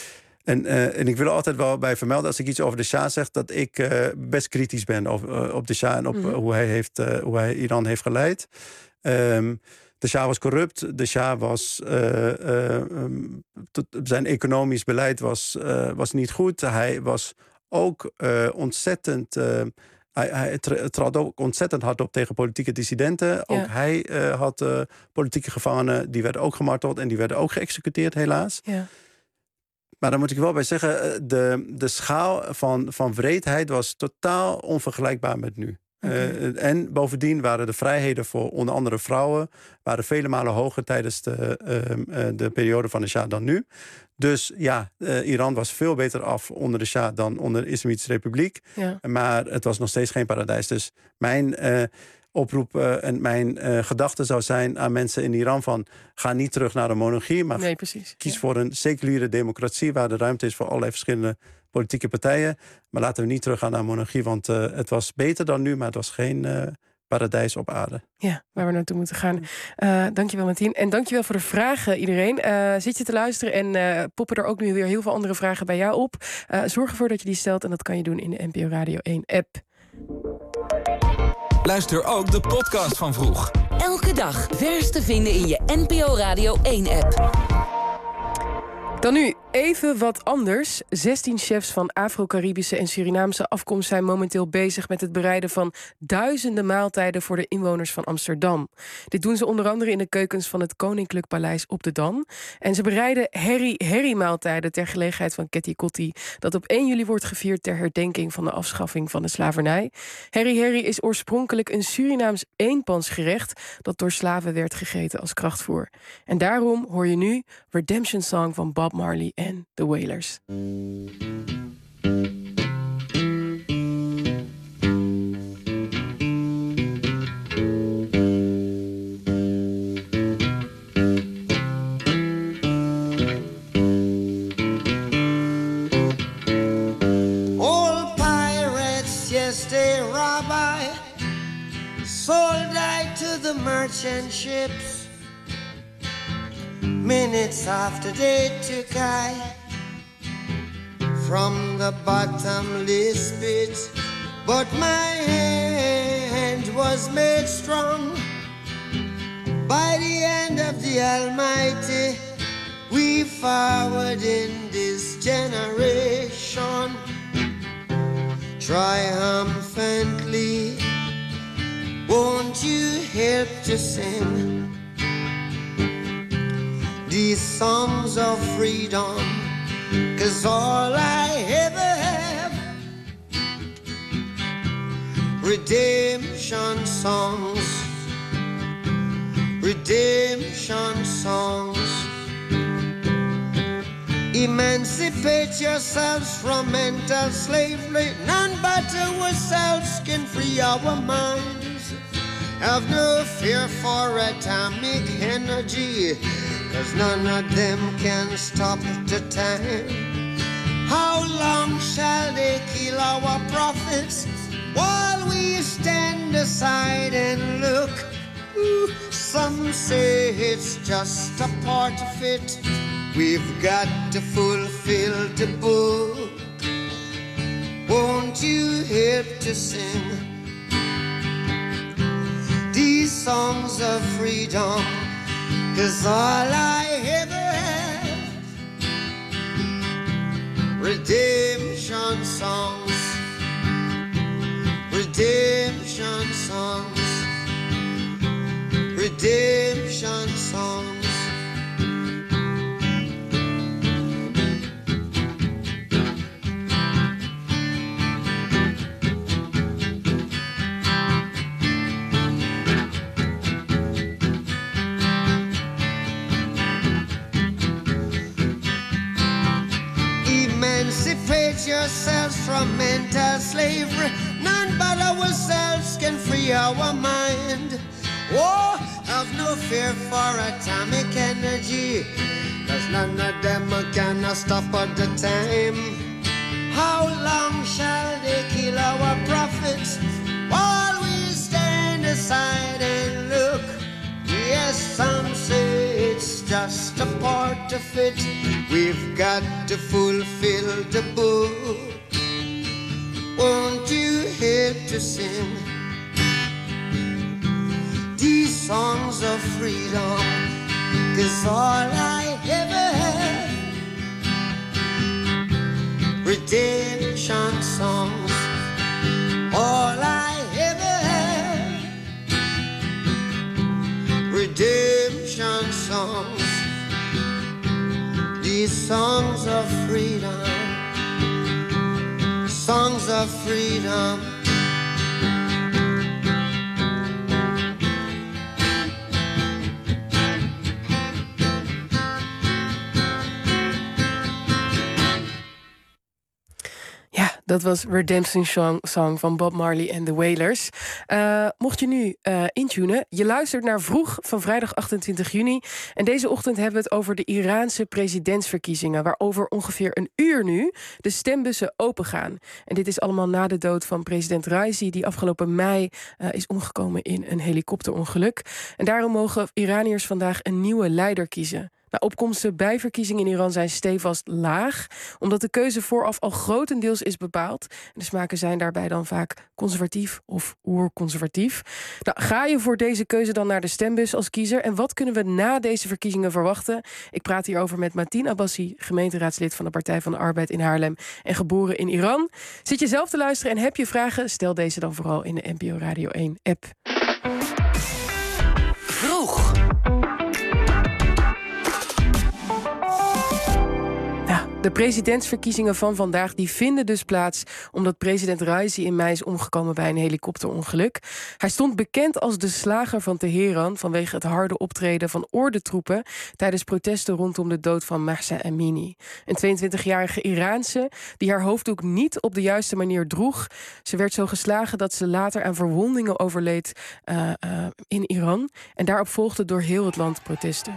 S5: En, uh, en ik wil er altijd wel bij vermelden, als ik iets over de Shah zeg, dat ik uh, best kritisch ben op, uh, op de Shah en op mm-hmm. uh, hoe, hij heeft, uh, hoe hij Iran heeft geleid. Um, de Shah was corrupt. De Shah was... Uh, uh, um, tot, zijn economisch beleid was, uh, was niet goed. Hij was ook uh, ontzettend... Uh, hij, hij trad ook ontzettend hard op tegen politieke dissidenten. Ja. Ook hij uh, had uh, politieke gevangenen. Die werden ook gemarteld en die werden ook geëxecuteerd, helaas. Ja. Maar daar moet ik wel bij zeggen... de, de schaal van, van wreedheid was totaal onvergelijkbaar met nu. Okay. Uh, en bovendien waren de vrijheden voor onder andere vrouwen... waren vele malen hoger tijdens de, uh, uh, de periode van de Shah dan nu. Dus ja, uh, Iran was veel beter af onder de Shah dan onder de Islamitische Republiek. Ja. Maar het was nog steeds geen paradijs. Dus mijn uh, oproep uh, en mijn uh, gedachte zou zijn aan mensen in Iran... van ga niet terug naar de monarchie, maar nee, precies. kies ja. voor een seculiere democratie... waar de ruimte is voor allerlei verschillende... politieke partijen. Maar laten we niet teruggaan naar monarchie, want uh, het was beter dan nu, maar het was geen uh, paradijs op aarde.
S3: Ja, waar we naartoe moeten gaan. Uh, dankjewel, Martien. En dankjewel voor de vragen, iedereen. Uh, zit je te luisteren en uh, poppen er ook nu weer heel veel andere vragen bij jou op. Uh, zorg ervoor dat je die stelt en dat kan je doen in de N P O Radio één app.
S1: Luister ook de podcast van Vroeg.
S6: Elke dag vers te vinden in je N P O Radio één app.
S3: Dan nu even wat anders. zestien chefs van Afro-Caribische en Surinaamse afkomst zijn momenteel bezig met het bereiden van duizenden maaltijden voor de inwoners van Amsterdam. Dit doen ze onder andere in de keukens van het Koninklijk Paleis op de Dam. En ze bereiden herrie-herrie-maaltijden ter gelegenheid van Ketty Kotti, dat op één juli wordt gevierd ter herdenking van de afschaffing van de slavernij. Herrie-herrie is oorspronkelijk een Surinaams eenpansgerecht dat door slaven werd gegeten als krachtvoer. En daarom hoor je nu Redemption Song van Bob Marley en The Wailers.
S7: All pirates, yes they rabbi, sold I to the merchant ships. Minutes after they took I from the bottomless pit, but my hand was made strong by the hand of the Almighty. We forward in this generation triumphantly. Won't you help to sing these songs of freedom? 'Cause all I ever have, redemption songs, redemption songs. Emancipate yourselves from mental slavery. None but ourselves can free our minds. Have no fear for atomic energy, 'cause none of them can stop the time. How long shall they kill our prophets while we stand aside and look? Ooh, some say it's just a part of it. We've got to fulfill the book. Won't you help to sing these songs of freedom? 'Cause all I ever have, redemption songs, redemption songs, redemption songs. Emancipate yourselves from mental slavery. None but ourselves can free our mind. Oh, have no fear for atomic energy, 'cause none of them can stop at the time. How long shall they kill our prophets while we stand aside and look? Yes, some say it's just a part of it. We've got to fulfill the book. Won't you help to sing these songs of freedom is all I ever had. Redemption songs, all I ever had. Redemption songs, these songs of freedom, songs of freedom.
S3: Dat was Redemption Song, song van Bob Marley en The Wailers. Uh, mocht je nu uh, intunen, je luistert naar Vroeg van vrijdag achtentwintig juni. En deze ochtend hebben we het over de Iraanse presidentsverkiezingen, waarover ongeveer een uur nu de stembussen opengaan. En dit is allemaal na de dood van president Raisi, die afgelopen mei uh, is omgekomen in een helikopterongeluk. En daarom mogen Iraniërs vandaag een nieuwe leider kiezen. Nou, opkomsten bij verkiezingen in Iran zijn stevast laag, omdat de keuze vooraf al grotendeels is bepaald. En de smaken zijn daarbij dan vaak conservatief of oerconservatief. Nou, ga je voor deze keuze dan naar de stembus als kiezer? En wat kunnen we na deze verkiezingen verwachten? Ik praat hierover met Mateen Abbasi, gemeenteraadslid van de Partij van de Arbeid in Haarlem en geboren in Iran. Zit je zelf te luisteren en heb je vragen? Stel deze dan vooral in de N P O Radio één app.
S6: Vroeg.
S3: De presidentsverkiezingen van vandaag die vinden dus plaats omdat president Raisi in mei is omgekomen bij een helikopterongeluk. Hij stond bekend als de slager van Teheran vanwege het harde optreden van ordentroepen tijdens protesten rondom de dood van Mahsa Amini. Een tweeëntwintigjarige Iraanse die haar hoofddoek niet op de juiste manier droeg. Ze werd zo geslagen dat ze later aan verwondingen overleed uh, uh, in Iran. En daarop volgden door heel het land protesten.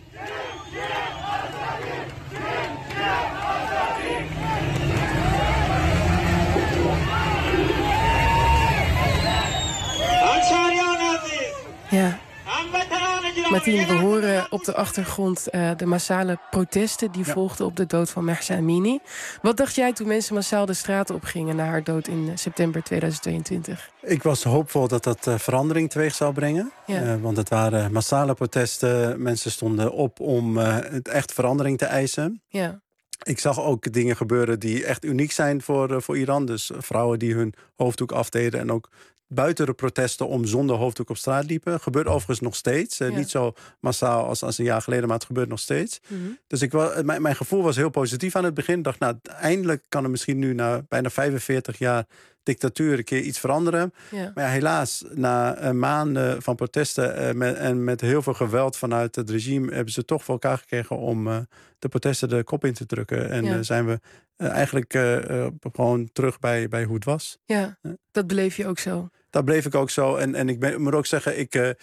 S3: Ja. Mateen, we horen op de achtergrond uh, de massale protesten die ja. volgden op de dood van Mahsa Amini. Wat dacht jij toen mensen massaal de straten opgingen na haar dood in september tweeduizend tweeëntwintig?
S5: Ik was hoopvol dat dat uh, verandering teweeg zou brengen. Ja. Uh, want het waren massale protesten. Mensen stonden op om uh, het echt verandering te eisen.
S3: Ja.
S5: Ik zag ook dingen gebeuren die echt uniek zijn voor, uh, voor Iran. Dus uh, vrouwen die hun hoofddoek afdeden en ook buiten de protesten om zonder hoofddoek op straat liepen. Gebeurt overigens nog steeds. Ja. Uh, niet zo massaal als, als een jaar geleden, maar het gebeurt nog steeds. Mm-hmm. Dus ik, uh, mijn, mijn gevoel was heel positief aan het begin. Ik dacht, nou, eindelijk kan er misschien nu na bijna vijfenveertig jaar dictatuur een keer iets veranderen. Ja. Maar ja, helaas, na uh, maanden van protesten uh, met, en met heel veel geweld vanuit het regime hebben ze toch voor elkaar gekregen om uh, de protesten de kop in te drukken. En ja. uh, zijn we uh, eigenlijk uh, uh, gewoon terug bij, bij hoe het was.
S3: Ja, uh. dat beleef je ook zo.
S5: Dat bleef ik ook zo. En, en ik ben, moet ook zeggen, ik, uh,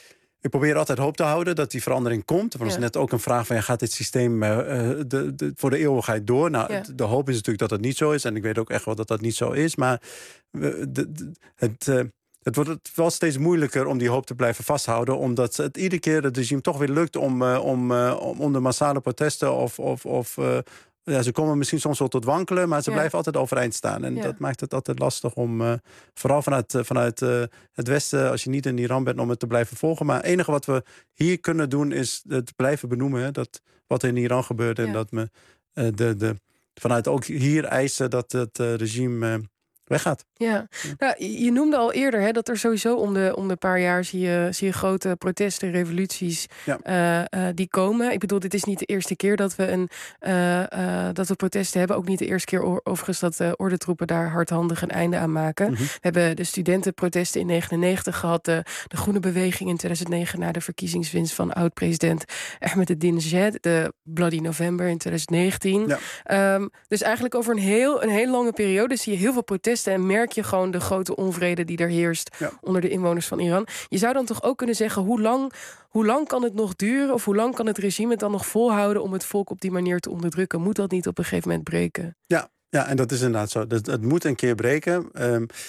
S5: ik probeer altijd hoop te houden dat die verandering komt. Er was ja. net ook een vraag van, ja, gaat dit systeem uh, de, de, voor de eeuwigheid door? Nou, ja. de hoop is natuurlijk dat het niet zo is. En ik weet ook echt wel dat dat niet zo is. Maar de, de, het... Uh, Het wordt wel steeds moeilijker om die hoop te blijven vasthouden, omdat het iedere keer het regime toch weer lukt om, uh, om, uh, om de massale protesten of, of, of uh, ja, ze komen misschien soms wel tot wankelen, maar ze ja. blijven altijd overeind staan. En ja. dat maakt het altijd lastig om, uh, vooral vanuit, uh, vanuit uh, het Westen, als je niet in Iran bent, om het te blijven volgen. Maar het enige wat we hier kunnen doen is het blijven benoemen, hè, dat wat er in Iran gebeurt. Ja. En dat we uh, de, de, vanuit ook hier eisen dat het uh, regime uh, weggaat.
S3: Ja, nou, je noemde al eerder hè, dat er sowieso om de, om de paar jaar zie je, zie je grote protesten, revoluties ja. uh, uh, die komen. Ik bedoel, dit is niet de eerste keer dat we, een, uh, uh, dat we protesten hebben. Ook niet de eerste keer overigens dat uh, ordentroepen daar hardhandig een einde aan maken. Mm-hmm. We hebben de studentenprotesten in negentien negenennegentig gehad. De, de groene beweging in tweeduizend negen na de verkiezingswinst van oud-president Ahmadinejad. De Bloody November in tweeduizend negentien. Ja. Um, dus eigenlijk over een heel, een heel lange periode zie je heel veel protesten en merk je gewoon de grote onvrede die er heerst ja. onder de inwoners van Iran. Je zou dan toch ook kunnen zeggen, hoe lang, hoe lang kan het nog duren of hoe lang kan het regime het dan nog volhouden om het volk op die manier te onderdrukken? Moet dat niet op een gegeven moment breken?
S5: Ja, ja, en dat is inderdaad zo. Dat, het moet een keer breken. Um,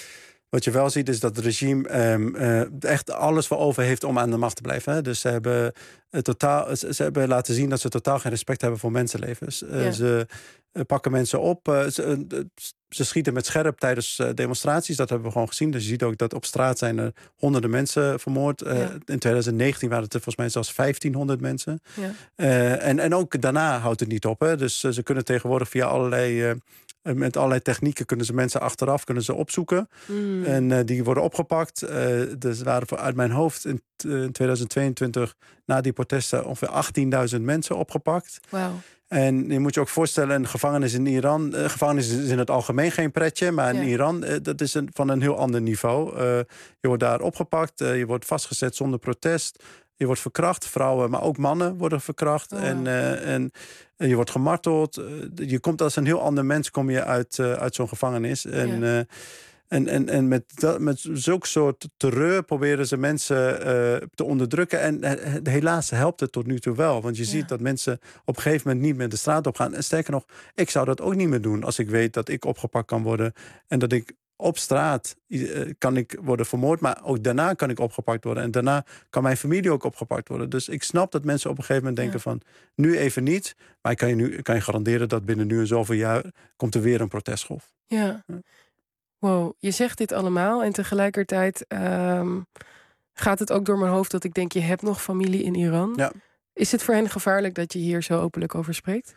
S5: Wat je wel ziet is dat het regime um, uh, echt alles voor over heeft om aan de macht te blijven. Hè? Dus ze hebben, uh, totaal, ze, ze hebben laten zien dat ze totaal geen respect hebben voor mensenlevens. Uh, ja. Ze uh, pakken mensen op. Uh, ze, uh, ze schieten met scherp tijdens uh, demonstraties. Dat hebben we gewoon gezien. Dus je ziet ook dat op straat zijn er honderden mensen vermoord. Uh, ja. In twintig negentien waren het er volgens mij zelfs vijftienhonderd mensen. Ja. Uh, en, en ook daarna houdt het niet op. Hè? Dus uh, ze kunnen tegenwoordig via allerlei... Uh, Met allerlei technieken kunnen ze mensen achteraf kunnen ze opzoeken. Mm. En uh, die worden opgepakt. Uh, dus waren uit mijn hoofd in, uh, in twintig tweeëntwintig... na die protesten ongeveer achttienduizend mensen opgepakt.
S3: Wow.
S5: En je moet je ook voorstellen, een gevangenis in Iran... Uh, gevangenis is in het algemeen geen pretje... maar in ja. Iran, uh, dat is een, van een heel ander niveau. Uh, je wordt daar opgepakt, uh, je wordt vastgezet zonder protest... Je wordt verkracht, vrouwen, maar ook mannen worden verkracht. Oh. En, uh, en je wordt gemarteld. Uh, je komt als een heel ander mens kom je uit, uh, uit zo'n gevangenis. En, ja. uh, en, en, en met, dat, met zulk soort terreur proberen ze mensen uh, te onderdrukken. En uh, helaas helpt het tot nu toe wel. Want je ja. ziet dat mensen op een gegeven moment niet meer de straat op gaan. En sterker nog, ik zou dat ook niet meer doen... als ik weet dat ik opgepakt kan worden en dat ik... Op straat kan ik worden vermoord, maar ook daarna kan ik opgepakt worden. En daarna kan mijn familie ook opgepakt worden. Dus ik snap dat mensen op een gegeven moment denken ja. van... nu even niet, maar ik kan je, nu, kan je garanderen... dat binnen nu en zoveel jaar komt er weer een protestgolf.
S3: Ja. ja. Wow, je zegt dit allemaal en tegelijkertijd um, gaat het ook door mijn hoofd... dat ik denk, je hebt nog familie in Iran.
S5: Ja.
S3: Is het voor hen gevaarlijk dat je hier zo openlijk over spreekt?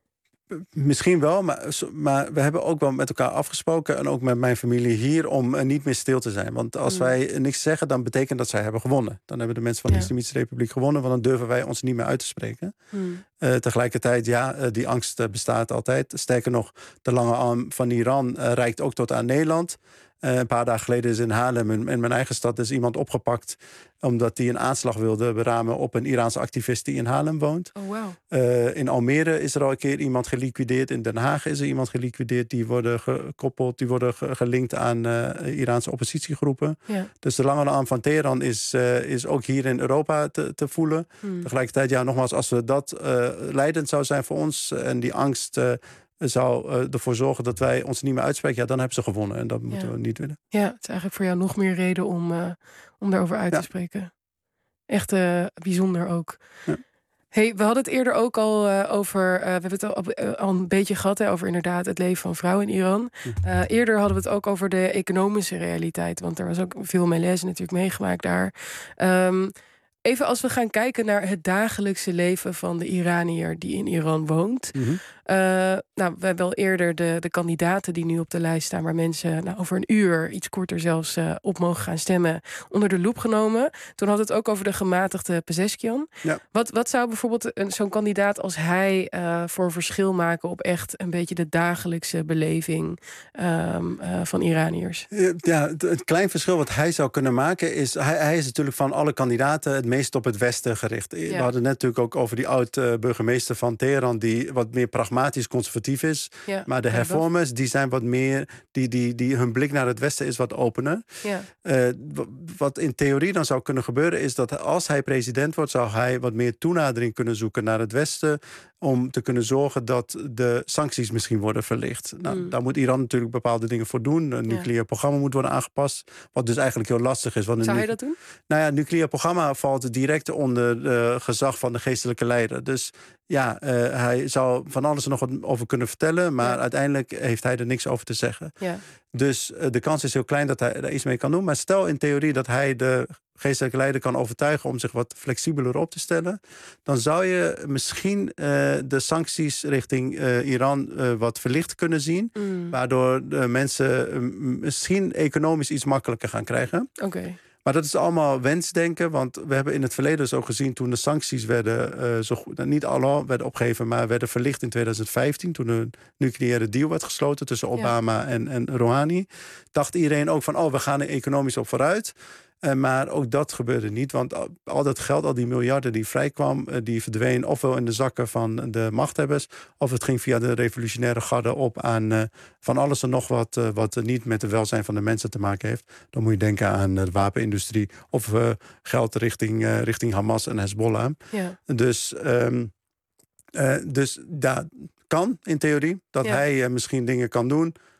S5: Misschien wel, maar, maar we hebben ook wel met elkaar afgesproken... en ook met mijn familie hier, om uh, niet meer stil te zijn. Want als mm. wij niks zeggen, dan betekent dat zij hebben gewonnen. Dan hebben de mensen van de ja. Islamitische Republiek gewonnen... want dan durven wij ons niet meer uit te spreken. Mm. Uh, tegelijkertijd, ja, uh, die angst uh, bestaat altijd. Sterker nog, de lange arm van Iran uh, reikt ook tot aan Nederland... Uh, een paar dagen geleden is in Haarlem, in, in mijn eigen stad... is iemand opgepakt omdat hij een aanslag wilde beramen... op een Iraanse activist die in Haarlem woont.
S3: Oh, wow.
S5: uh, in Almere is er al een keer iemand geliquideerd. In Den Haag is er iemand geliquideerd. Die worden gekoppeld, die worden ge- gelinkt aan uh, Iraanse oppositiegroepen. Ja. Dus de lange arm van Teheran is, uh, is ook hier in Europa te, te voelen. Hmm. Tegelijkertijd, ja, nogmaals, als we dat uh, leidend zou zijn voor ons... en die angst... Uh, zou uh, ervoor zorgen dat wij ons niet meer uitspreken... ja, dan hebben ze gewonnen en dat moeten ja. we niet willen.
S3: Ja, het is eigenlijk voor jou nog meer reden om, uh, om daarover uit ja. te spreken. Echt uh, bijzonder ook. Ja. Hey, we hadden het eerder ook al uh, over... Uh, we hebben het al, uh, al een beetje gehad hè, over inderdaad het leven van vrouwen in Iran. Uh, eerder hadden we het ook over de economische realiteit. Want er was ook veel malaise natuurlijk meegemaakt daar. Um, Even als we gaan kijken naar het dagelijkse leven van de Iranier die in Iran woont. Mm-hmm. Uh, nou, we hebben al eerder de, de kandidaten die nu op de lijst staan... waar mensen nou, over een uur, iets korter zelfs, uh, op mogen gaan stemmen... onder de loep genomen. Toen hadden we het ook over de gematigde Pezeshkian. Ja. Wat, wat zou bijvoorbeeld een, zo'n kandidaat als hij uh, voor een verschil maken... op echt een beetje de dagelijkse beleving um, uh, van Iraniërs?
S5: Ja, het klein verschil wat hij zou kunnen maken is... hij, hij is natuurlijk van alle kandidaten het meest op het Westen gericht. Ja. We hadden net natuurlijk ook over die oud-burgemeester van Teheran... die wat meer pragmatisch conservatief is. Ja, maar de hervormers, die zijn wat meer... Die, die, die, hun blik naar het Westen is wat opener. Ja. Uh, wat in theorie dan zou kunnen gebeuren... is dat als hij president wordt... zou hij wat meer toenadering kunnen zoeken naar het Westen... om te kunnen zorgen dat de sancties misschien worden verlicht. Nou, mm. daar moet Iran natuurlijk bepaalde dingen voor doen. Een ja. nucleair programma moet worden aangepast. Wat dus eigenlijk heel lastig is. Want
S3: zou
S5: nu-
S3: hij dat doen?
S5: Nou ja, het nucleair programma valt direct onder uh, gezag van de geestelijke leider. Dus ja, uh, hij zou van alles er nog wat over kunnen vertellen... maar ja. uiteindelijk heeft hij er niks over te zeggen. Ja. Dus uh, de kans is heel klein dat hij er iets mee kan doen. Maar stel in theorie dat hij de geestelijke leider kan overtuigen... om zich wat flexibeler op te stellen... dan zou je misschien uh, de sancties richting uh, Iran uh, wat verlicht kunnen zien... Mm. waardoor de mensen uh, misschien economisch iets makkelijker gaan krijgen.
S3: Oké. Okay.
S5: Maar dat is allemaal wensdenken, want we hebben in het verleden zo gezien... toen de sancties werden, uh, zo goed, niet alle werden opgegeven... maar werden verlicht in twintig vijftien... toen een nucleaire deal werd gesloten tussen Obama ja. en, en Rouhani... dacht iedereen ook van, oh, we gaan er economisch op vooruit... Uh, maar ook dat gebeurde niet, want al, al dat geld, al die miljarden die vrijkwam... Uh, die verdween ofwel in de zakken van de machthebbers... of het ging via de revolutionaire garde op aan uh, van alles en nog wat... Uh, wat niet met het welzijn van de mensen te maken heeft. Dan moet je denken aan uh, de wapenindustrie... of uh, geld richting, uh, richting Hamas en Hezbollah. Ja. Dus, um, uh, dus dat kan in theorie, dat ja. hij uh, misschien dingen kan doen...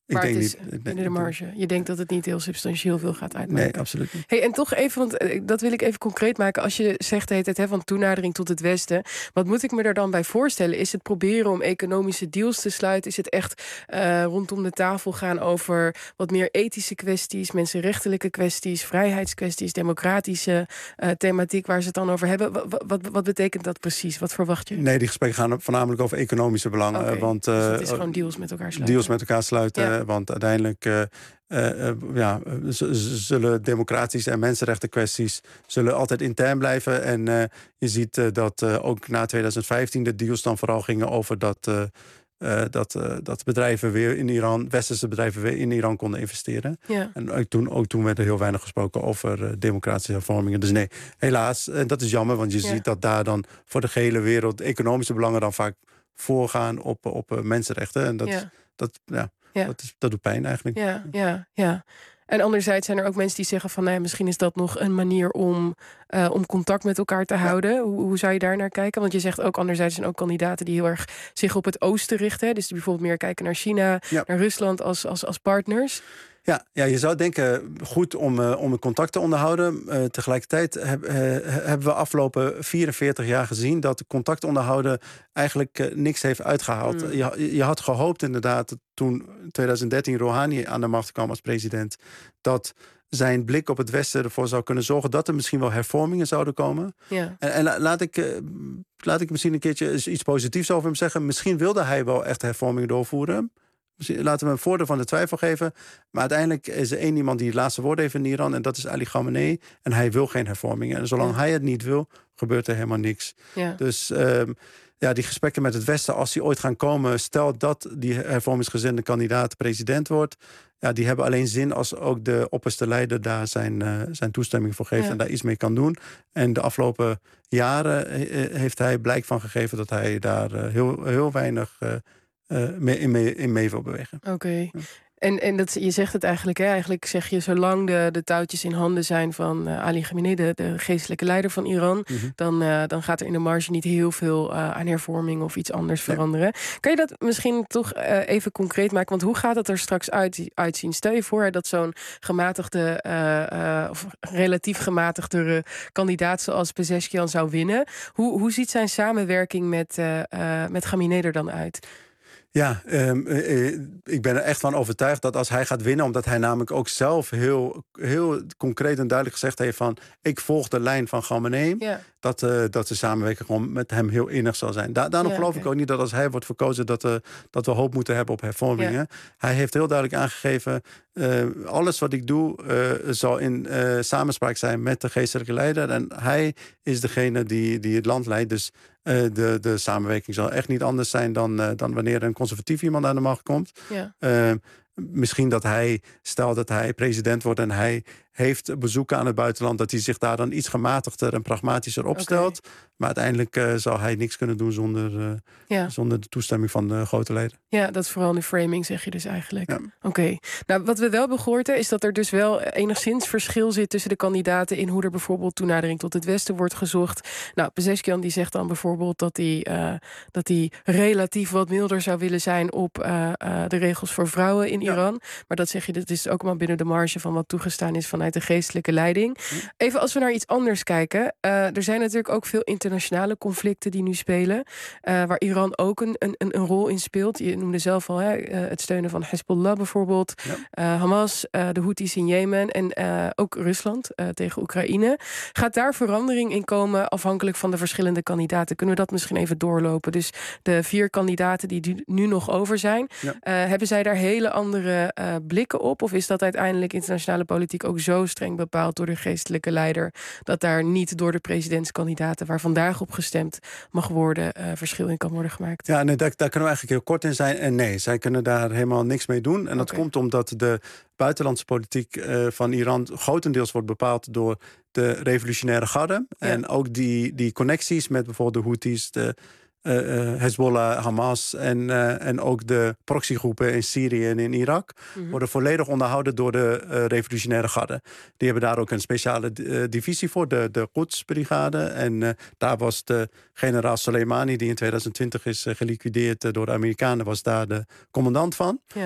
S3: Maar
S5: ik denk
S3: het is
S5: niet,
S3: binnen de marge. Je denkt dat het niet heel substantieel veel gaat uitmaken.
S5: Nee, absoluut niet.
S3: Hey, en toch even, want dat wil ik even concreet maken. Als je zegt heet het, hè, van toenadering tot het Westen. Wat moet ik me er dan bij voorstellen? Is het proberen om economische deals te sluiten? Is het echt uh, rondom de tafel gaan over wat meer ethische kwesties, mensenrechtelijke kwesties, vrijheidskwesties, democratische uh, thematiek waar ze het dan over hebben? Wat, wat, wat betekent dat precies? Wat verwacht je?
S5: Nee, die gesprekken gaan voornamelijk over economische belangen.
S3: Okay,
S5: want, uh,
S3: dus het is gewoon deals met elkaar sluiten.
S5: Deals met elkaar sluiten, ja. Want uiteindelijk uh, uh, uh, ja, z- z- zullen democratische en mensenrechten kwesties zullen altijd intern blijven. En uh, je ziet uh, dat uh, ook na twintig vijftien de deals dan vooral gingen over dat, uh, uh, dat, uh, dat bedrijven weer in Iran, westerse bedrijven weer in Iran konden investeren. Ja. En ook toen, ook toen werd er heel weinig gesproken over uh, democratische hervormingen. Dus nee, helaas, uh, dat is jammer, want je ja. ziet dat daar dan voor de gehele wereld economische belangen dan vaak voorgaan op, op uh, mensenrechten. En dat, ja. dat, ja, ja. Dat, is, dat doet pijn eigenlijk.
S3: Ja, ja, ja. En anderzijds zijn er ook mensen die zeggen van nou ja, misschien is dat nog een manier om, uh, om contact met elkaar te houden. Ja. Hoe, hoe zou je daar naar kijken? Want je zegt ook anderzijds zijn ook kandidaten die heel erg zich op het oosten richten. Hè? Dus die bijvoorbeeld meer kijken naar China, ja. naar Rusland als, als, als partners.
S5: Ja, ja, je zou denken goed om, uh, om contact te onderhouden. Uh, tegelijkertijd heb, uh, hebben we afgelopen vierenveertig jaar gezien dat contact onderhouden eigenlijk uh, niks heeft uitgehaald. Mm. Je, je had gehoopt inderdaad toen twintig dertien Rouhani aan de macht kwam als president, dat zijn blik op het Westen ervoor zou kunnen zorgen dat er misschien wel hervormingen zouden komen. Ja. En, en laat ik, uh, laat ik misschien een keertje iets positiefs over hem zeggen. Misschien wilde hij wel echt hervormingen doorvoeren. Laten we hem een voordeel van de twijfel geven. Maar uiteindelijk is er één iemand die het laatste woord heeft in Iran, en dat is Ali Khamenei. En hij wil geen hervormingen. En zolang ja. hij het niet wil, gebeurt er helemaal niks. Ja. Dus um, ja, die gesprekken met het Westen, als die ooit gaan komen, stel dat die hervormingsgezinde kandidaat president wordt, ja, die hebben alleen zin als ook de opperste leider daar zijn, uh, zijn toestemming voor geeft ja. en daar iets mee kan doen. En de afgelopen jaren he- heeft hij blijk van gegeven dat hij daar uh, heel, heel weinig Uh, Uh, mee, in, mee, in mee wil bewegen.
S3: Oké. Okay. Ja. En, en dat, je zegt het eigenlijk, hè? Eigenlijk zeg je, zolang de, de touwtjes in handen zijn van uh, Ali Khamenei, de, de geestelijke leider van Iran, mm-hmm. dan, uh, dan gaat er in de marge niet heel veel uh, aan hervorming of iets anders ja. veranderen. Kan je dat misschien toch uh, even concreet maken? Want hoe gaat het er straks uit, uitzien? Stel je voor dat zo'n gematigde, uh, uh, of relatief gematigdere kandidaat zoals Pezeshkian zou winnen. Hoe, hoe ziet zijn samenwerking met, uh, uh, met Khamenei er dan uit?
S5: Ja, um, uh, ik ben er echt van overtuigd dat als hij gaat winnen, omdat hij namelijk ook zelf heel, heel concreet en duidelijk gezegd heeft van ik volg de lijn van Khamenei, ja. dat, uh, dat de samenwerking gewoon met hem heel innig zal zijn. Da- daarom ja, geloof okay. ik ook niet dat als hij wordt verkozen dat, uh, dat we hoop moeten hebben op hervormingen. Ja. Hij heeft heel duidelijk aangegeven, uh, alles wat ik doe uh, zal in uh, samenspraak zijn met de geestelijke leider. En hij is degene die, die het land leidt. Dus uh, de, de samenwerking zal echt niet anders zijn dan, uh, dan wanneer een conservatief iemand aan de macht komt. Ja. Uh, misschien dat hij, stel dat hij president wordt en hij heeft bezoeken aan het buitenland, dat hij zich daar dan iets gematigder en pragmatischer opstelt. Okay. Maar uiteindelijk uh, zal hij niks kunnen doen zonder, uh, ja. zonder de toestemming van de grote leider.
S3: Ja, dat is vooral de framing, zeg je dus eigenlijk. Ja. Oké. Okay. Nou, wat we wel hebben gehoord is dat er dus wel enigszins verschil zit tussen de kandidaten in hoe er bijvoorbeeld toenadering tot het Westen wordt gezocht. Nou, Pezeshkian die zegt dan bijvoorbeeld dat hij, uh, dat hij relatief wat milder zou willen zijn op uh, uh, de regels voor vrouwen in ja. Iran. Maar dat zeg je, dat is ook maar binnen de marge van wat toegestaan is vanuit de geestelijke leiding. Even als we naar iets anders kijken. Uh, er zijn natuurlijk ook veel internationale conflicten die nu spelen. Uh, waar Iran ook een, een, een rol in speelt. Je noemde zelf al hè, uh, het steunen van Hezbollah bijvoorbeeld. Ja. Uh, Hamas, uh, de Houthis in Jemen en uh, ook Rusland uh, tegen Oekraïne. Gaat daar verandering in komen afhankelijk van de verschillende kandidaten? Kunnen we dat misschien even doorlopen? Dus de vier kandidaten die nu nog over zijn. Ja. Uh, hebben zij daar hele andere uh, blikken op? Of is dat uiteindelijk internationale politiek ook zo streng bepaald door de geestelijke leider dat daar niet door de presidentskandidaten waar vandaag op gestemd mag worden uh, verschil in kan worden gemaakt?
S5: Ja, nee, daar, daar kunnen we eigenlijk heel kort in zijn. En nee, zij kunnen daar helemaal niks mee doen. En dat okay. komt omdat de buitenlandse politiek uh, van Iran grotendeels wordt bepaald door de revolutionaire garde. Ja. En ook die, die connecties met bijvoorbeeld de Houthis, de Uh, uh, Hezbollah, Hamas en, uh, en ook de proxygroepen in Syrië en in Irak mm-hmm. worden volledig onderhouden door de uh, revolutionaire garde. Die hebben daar ook een speciale uh, divisie voor, de, de Quds-brigade. En uh, daar was de generaal Soleimani, die in twintig twintig is uh, geliquideerd uh, door de Amerikanen, was daar de commandant van. Yeah.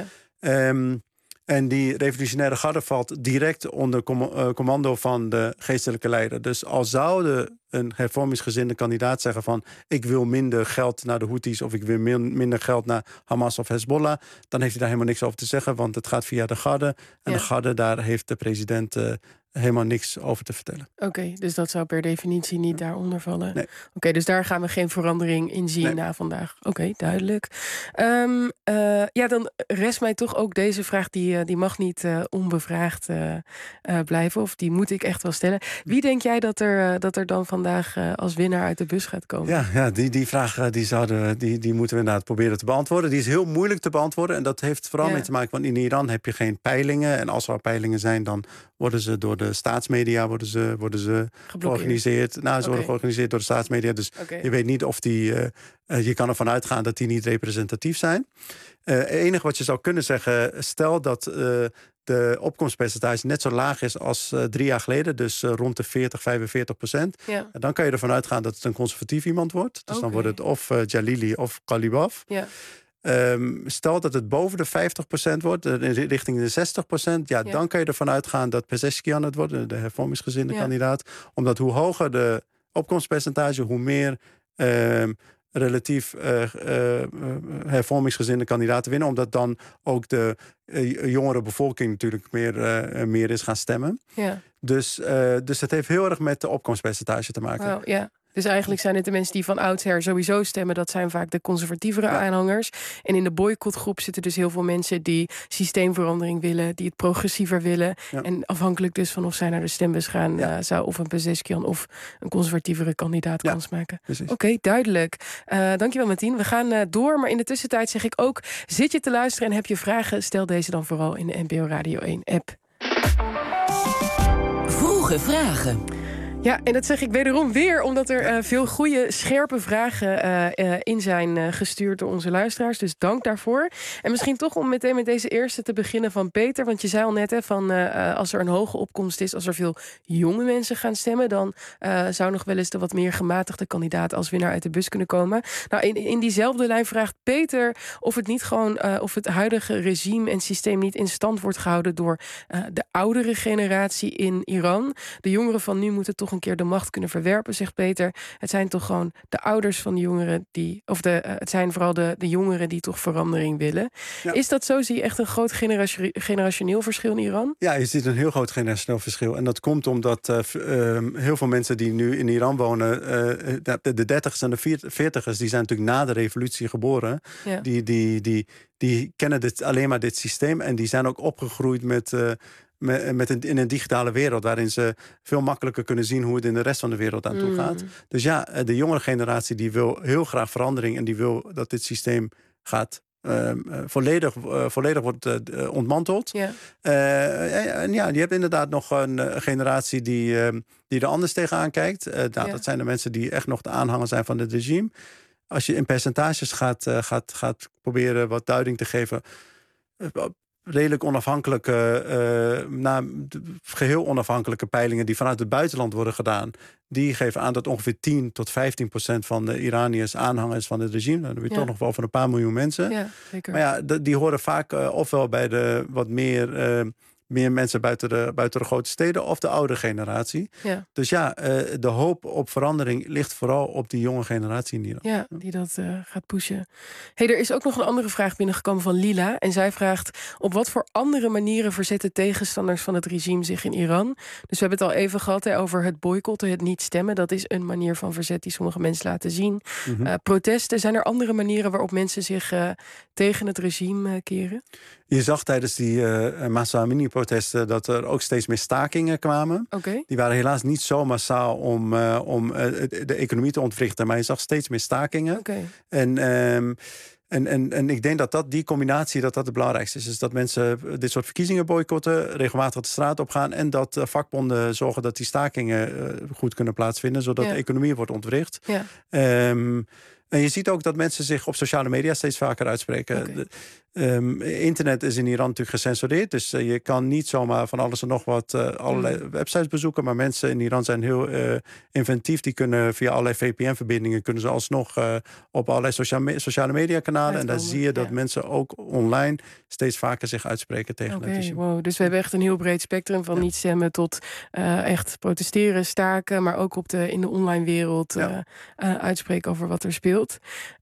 S5: Um, En die revolutionaire garde valt direct onder com- uh, commando van de geestelijke leider. Dus al zou een hervormingsgezinde kandidaat zeggen van... ik wil minder geld naar de Houthis of ik wil min- minder geld naar Hamas of Hezbollah... dan heeft hij daar helemaal niks over te zeggen, want het gaat via de garde. En ja. de garde, daar heeft de president uh, helemaal niks over te vertellen.
S3: Oké, okay, dus dat zou per definitie niet daaronder vallen?
S5: Nee.
S3: Oké, okay, dus daar gaan we geen verandering in zien nee. na vandaag. Oké, okay, duidelijk. Um, uh, ja, dan rest mij toch ook deze vraag, die, uh, die mag niet uh, onbevraagd uh, uh, blijven. Of die moet ik echt wel stellen. Wie denk jij dat er, uh, dat er dan vandaag uh, als winnaar uit de bus gaat komen?
S5: Ja, ja die, die vraag uh, die zouden, die, die moeten we inderdaad proberen te beantwoorden. Die is heel moeilijk te beantwoorden. En dat heeft vooral ja. mee te maken, want in Iran heb je geen peilingen. En als er peilingen zijn, dan worden ze door de staatsmedia worden ze, worden ze georganiseerd. Nou, ze okay. worden georganiseerd door de staatsmedia. Dus okay. je weet niet of die... Uh, uh, je kan ervan uitgaan dat die niet representatief zijn. Het uh, enige wat je zou kunnen zeggen... stel dat uh, de opkomstpercentage net zo laag is als uh, drie jaar geleden... dus uh, rond de veertig, vijfenveertig procent...
S3: Ja.
S5: dan kan je ervan uitgaan dat het een conservatief iemand wordt. Dus okay. dan wordt het of uh, Jalili of Ghalibaf.
S3: Ja.
S5: Um, stel dat het boven de vijftig procent wordt, richting de zestig procent... Ja, ja, dan kan je ervan uitgaan dat Pezeshkian het wordt, de hervormingsgezinde ja. kandidaat. Omdat hoe hoger de opkomstpercentage, hoe meer um, relatief uh, uh, hervormingsgezinde kandidaten winnen. Omdat dan ook de uh, jongere bevolking natuurlijk meer, uh, meer is gaan stemmen.
S3: Ja.
S5: Dus, uh, dus het heeft heel erg met de opkomstpercentage te maken.
S3: Wow, ja. Dus eigenlijk zijn het de mensen die van oudsher sowieso stemmen. Dat zijn vaak de conservatievere ja. aanhangers. En in de boycottgroep zitten dus heel veel mensen die systeemverandering willen. Die het progressiever willen. Ja. En afhankelijk dus van of zij naar de stembus gaan... Ja. Uh, zou of een Pezeshkian of een conservatievere kandidaat ja. kans maken. Oké, okay, duidelijk. Uh, dankjewel Martien. We gaan uh, door. Maar in de tussentijd zeg ik ook... zit je te luisteren en heb je vragen? Stel deze dan vooral in de N P O Radio één app.
S6: Vroege vragen.
S3: Ja, en dat zeg ik wederom weer, omdat er uh, veel goede, scherpe vragen uh, uh, in zijn uh, gestuurd door onze luisteraars. Dus dank daarvoor. En misschien toch om meteen met deze eerste te beginnen van Peter. Want je zei al net, hè, van uh, als er een hoge opkomst is, als er veel jonge mensen gaan stemmen, dan uh, zou nog wel eens de wat meer gematigde kandidaat als winnaar uit de bus kunnen komen. Nou, in, in diezelfde lijn vraagt Peter of het niet gewoon, uh, of het huidige regime en systeem niet in stand wordt gehouden door uh, de oudere generatie in Iran. De jongeren van nu moeten toch een keer de macht kunnen verwerpen, zegt Peter. Het zijn toch gewoon de ouders van de jongeren die... of de, uh, het zijn vooral de, de jongeren die toch verandering willen. Ja. Is dat zo? Zie je echt een groot genera- generationeel verschil in Iran?
S5: Ja, je ziet een heel groot generationeel verschil. En dat komt omdat uh, uh, heel veel mensen die nu in Iran wonen... Uh, de, de dertigers en de veertigers, die zijn natuurlijk na de revolutie geboren. Ja. Die, die, die, die kennen dit, alleen maar dit systeem. En die zijn ook opgegroeid met... Uh, Met een, in een digitale wereld waarin ze veel makkelijker kunnen zien hoe het in de rest van de wereld aan toe gaat. Mm. Dus ja, de jongere generatie die wil heel graag verandering en die wil dat dit systeem gaat uh, volledig, uh, volledig wordt uh, ontmanteld. Yeah. Uh, en ja, je hebt inderdaad nog een uh, generatie die, uh, die er anders tegenaan kijkt. Uh, nou, yeah. Dat zijn de mensen die echt nog de aanhanger zijn van het regime. Als je in percentages gaat, uh, gaat, gaat proberen wat duiding te geven... Uh, redelijk onafhankelijke, uh, na, geheel onafhankelijke peilingen die vanuit het buitenland worden gedaan, die geven aan dat ongeveer tien tot vijftien procent van de Iraniërs aanhangers van het regime. Dan heb je ja. toch nog wel van een paar miljoen mensen.
S3: Ja, zeker.
S5: Maar ja, d- die horen vaak uh, ofwel bij de wat meer... Uh, meer mensen buiten de, buiten de grote steden of de oude generatie. Ja. Dus ja, uh, de hoop op verandering ligt vooral op die jonge generatie in Iran.
S3: Ja, die dat uh, gaat pushen. Hey, er is ook nog een andere vraag binnengekomen van Lila. En zij vraagt, op wat voor andere manieren verzetten tegenstanders van het regime zich in Iran? Dus we hebben het al even gehad hè, over het boycotten, het niet stemmen. Dat is een manier van verzet die sommige mensen laten zien. Mm-hmm. Uh, protesten, zijn er andere manieren waarop mensen zich uh, tegen het regime uh, keren?
S5: Je zag tijdens die uh, Mahsa Amini-protesten dat er ook steeds meer stakingen kwamen.
S3: Okay.
S5: Die waren helaas niet zo massaal om, uh, om uh, de economie te ontwrichten, maar je zag steeds meer stakingen.
S3: Okay.
S5: En, um, en, en, en ik denk dat, dat die combinatie dat dat het belangrijkste is. Dus dat mensen dit soort verkiezingen boycotten, regelmatig de straat op gaan en dat uh, vakbonden zorgen dat die stakingen uh, goed kunnen plaatsvinden, zodat ja. de economie wordt ontwricht.
S3: Ja.
S5: Um, En je ziet ook dat mensen zich op sociale media steeds vaker uitspreken.
S3: Okay.
S5: Um, internet is in Iran natuurlijk gecensureerd. Dus uh, je kan niet zomaar van alles en nog wat uh, allerlei mm. websites bezoeken. Maar mensen in Iran zijn heel uh, inventief. Die kunnen via allerlei V P N-verbindingen... kunnen ze alsnog uh, op allerlei socia- me- sociale media kanalen. En daar zie je dat ja. mensen ook online... steeds vaker zich uitspreken tegen
S3: okay,
S5: het regime.
S3: Wow. Dus we hebben echt een heel breed spectrum... van ja. niet stemmen tot uh, echt protesteren, staken... maar ook op de, in de online wereld ja. uh, uh, uitspreken over wat er speelt.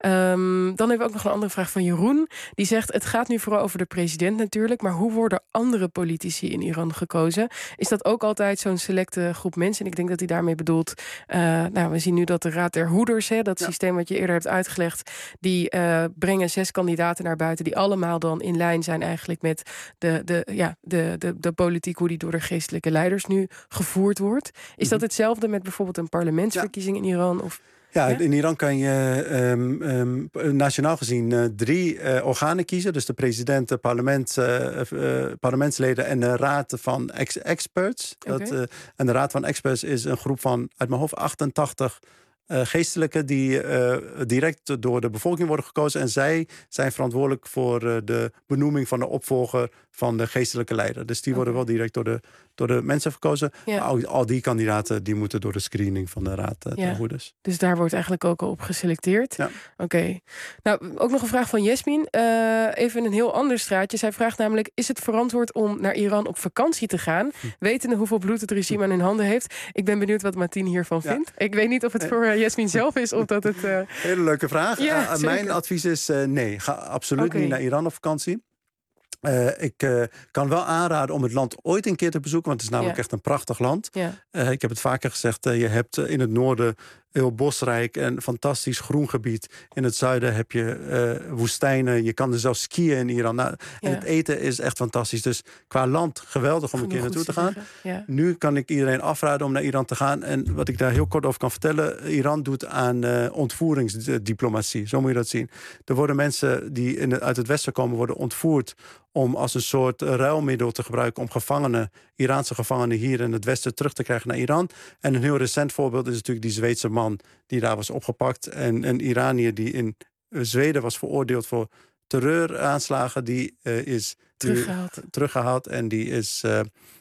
S3: Um, dan hebben we ook nog een andere vraag van Jeroen. Die zegt, het gaat nu vooral over de president natuurlijk... maar hoe worden andere politici in Iran gekozen? Is dat ook altijd zo'n selecte groep mensen? En ik denk dat hij daarmee bedoelt... Uh, nou, we zien nu dat de Raad der Hoeders... Hè, dat ja. systeem wat je eerder hebt uitgelegd... die uh, brengen zes kandidaten naar buiten... die allemaal dan in lijn zijn eigenlijk met de, de, ja, de, de, de politiek... hoe die door de geestelijke leiders nu gevoerd wordt. Is mm-hmm. dat hetzelfde met bijvoorbeeld een parlementsverkiezing ja. in Iran? Of...
S5: Ja, ja, in Iran kan je um, um, nationaal gezien uh, drie uh, organen kiezen. Dus de president, de parlement, uh, uh, parlementsleden en de raad van ex- experts. Okay. Dat, uh, en de raad van experts is een groep van, uit mijn hoofd, achtentachtig... Uh, geestelijken die uh, direct door de bevolking worden gekozen. En zij zijn verantwoordelijk voor uh, de benoeming van de opvolger van de geestelijke leider. Dus die worden okay. wel direct door de, door de mensen verkozen. Ja. Maar ook al die kandidaten die moeten door de screening van de Raad uh, ja. der Hoeders.
S3: Dus daar wordt eigenlijk ook al op geselecteerd.
S5: Ja.
S3: Oké. Okay. Nou, ook nog een vraag van Yasmin. Uh, even een heel ander straatje. Zij vraagt namelijk, is het verantwoord om naar Iran op vakantie te gaan? Hm. Wetende hoeveel bloed het regime aan hun handen heeft. Ik ben benieuwd wat Martien hiervan ja. vindt. Ik weet niet of het voor uh, Yasmin zelf is of dat het... Uh...
S5: Hele leuke vraag.
S3: Ja,
S5: uh, mijn advies is uh, nee, ga absoluut okay. niet naar Iran op vakantie. Uh, ik uh, kan wel aanraden om het land ooit een keer te bezoeken... want het is namelijk ja. echt een prachtig land.
S3: Ja.
S5: Uh, ik heb het vaker gezegd, uh, je hebt uh, in het noorden... heel bosrijk en fantastisch groen gebied. In het zuiden heb je uh, woestijnen. Je kan er zelfs skiën in Iran. Nou, ja. En het eten is echt fantastisch. Dus qua land geweldig om Genoeg een keer naartoe te gaan.
S3: Ja.
S5: Nu kan ik iedereen afraden om naar Iran te gaan. En wat ik daar heel kort over kan vertellen... Iran doet aan uh, ontvoeringsdiplomatie. Zo moet je dat zien. Er worden mensen die in het, uit het westen komen... worden ontvoerd om als een soort ruilmiddel te gebruiken... om gevangenen, Iraanse gevangenen hier in het westen terug te krijgen naar Iran. En een heel recent voorbeeld is natuurlijk die Zweedse man... die daar was opgepakt. En een Iranier die in Zweden was veroordeeld voor terreuraanslagen... die uh, is
S3: teruggehaald.
S5: Die, teruggehaald en die is... Uh,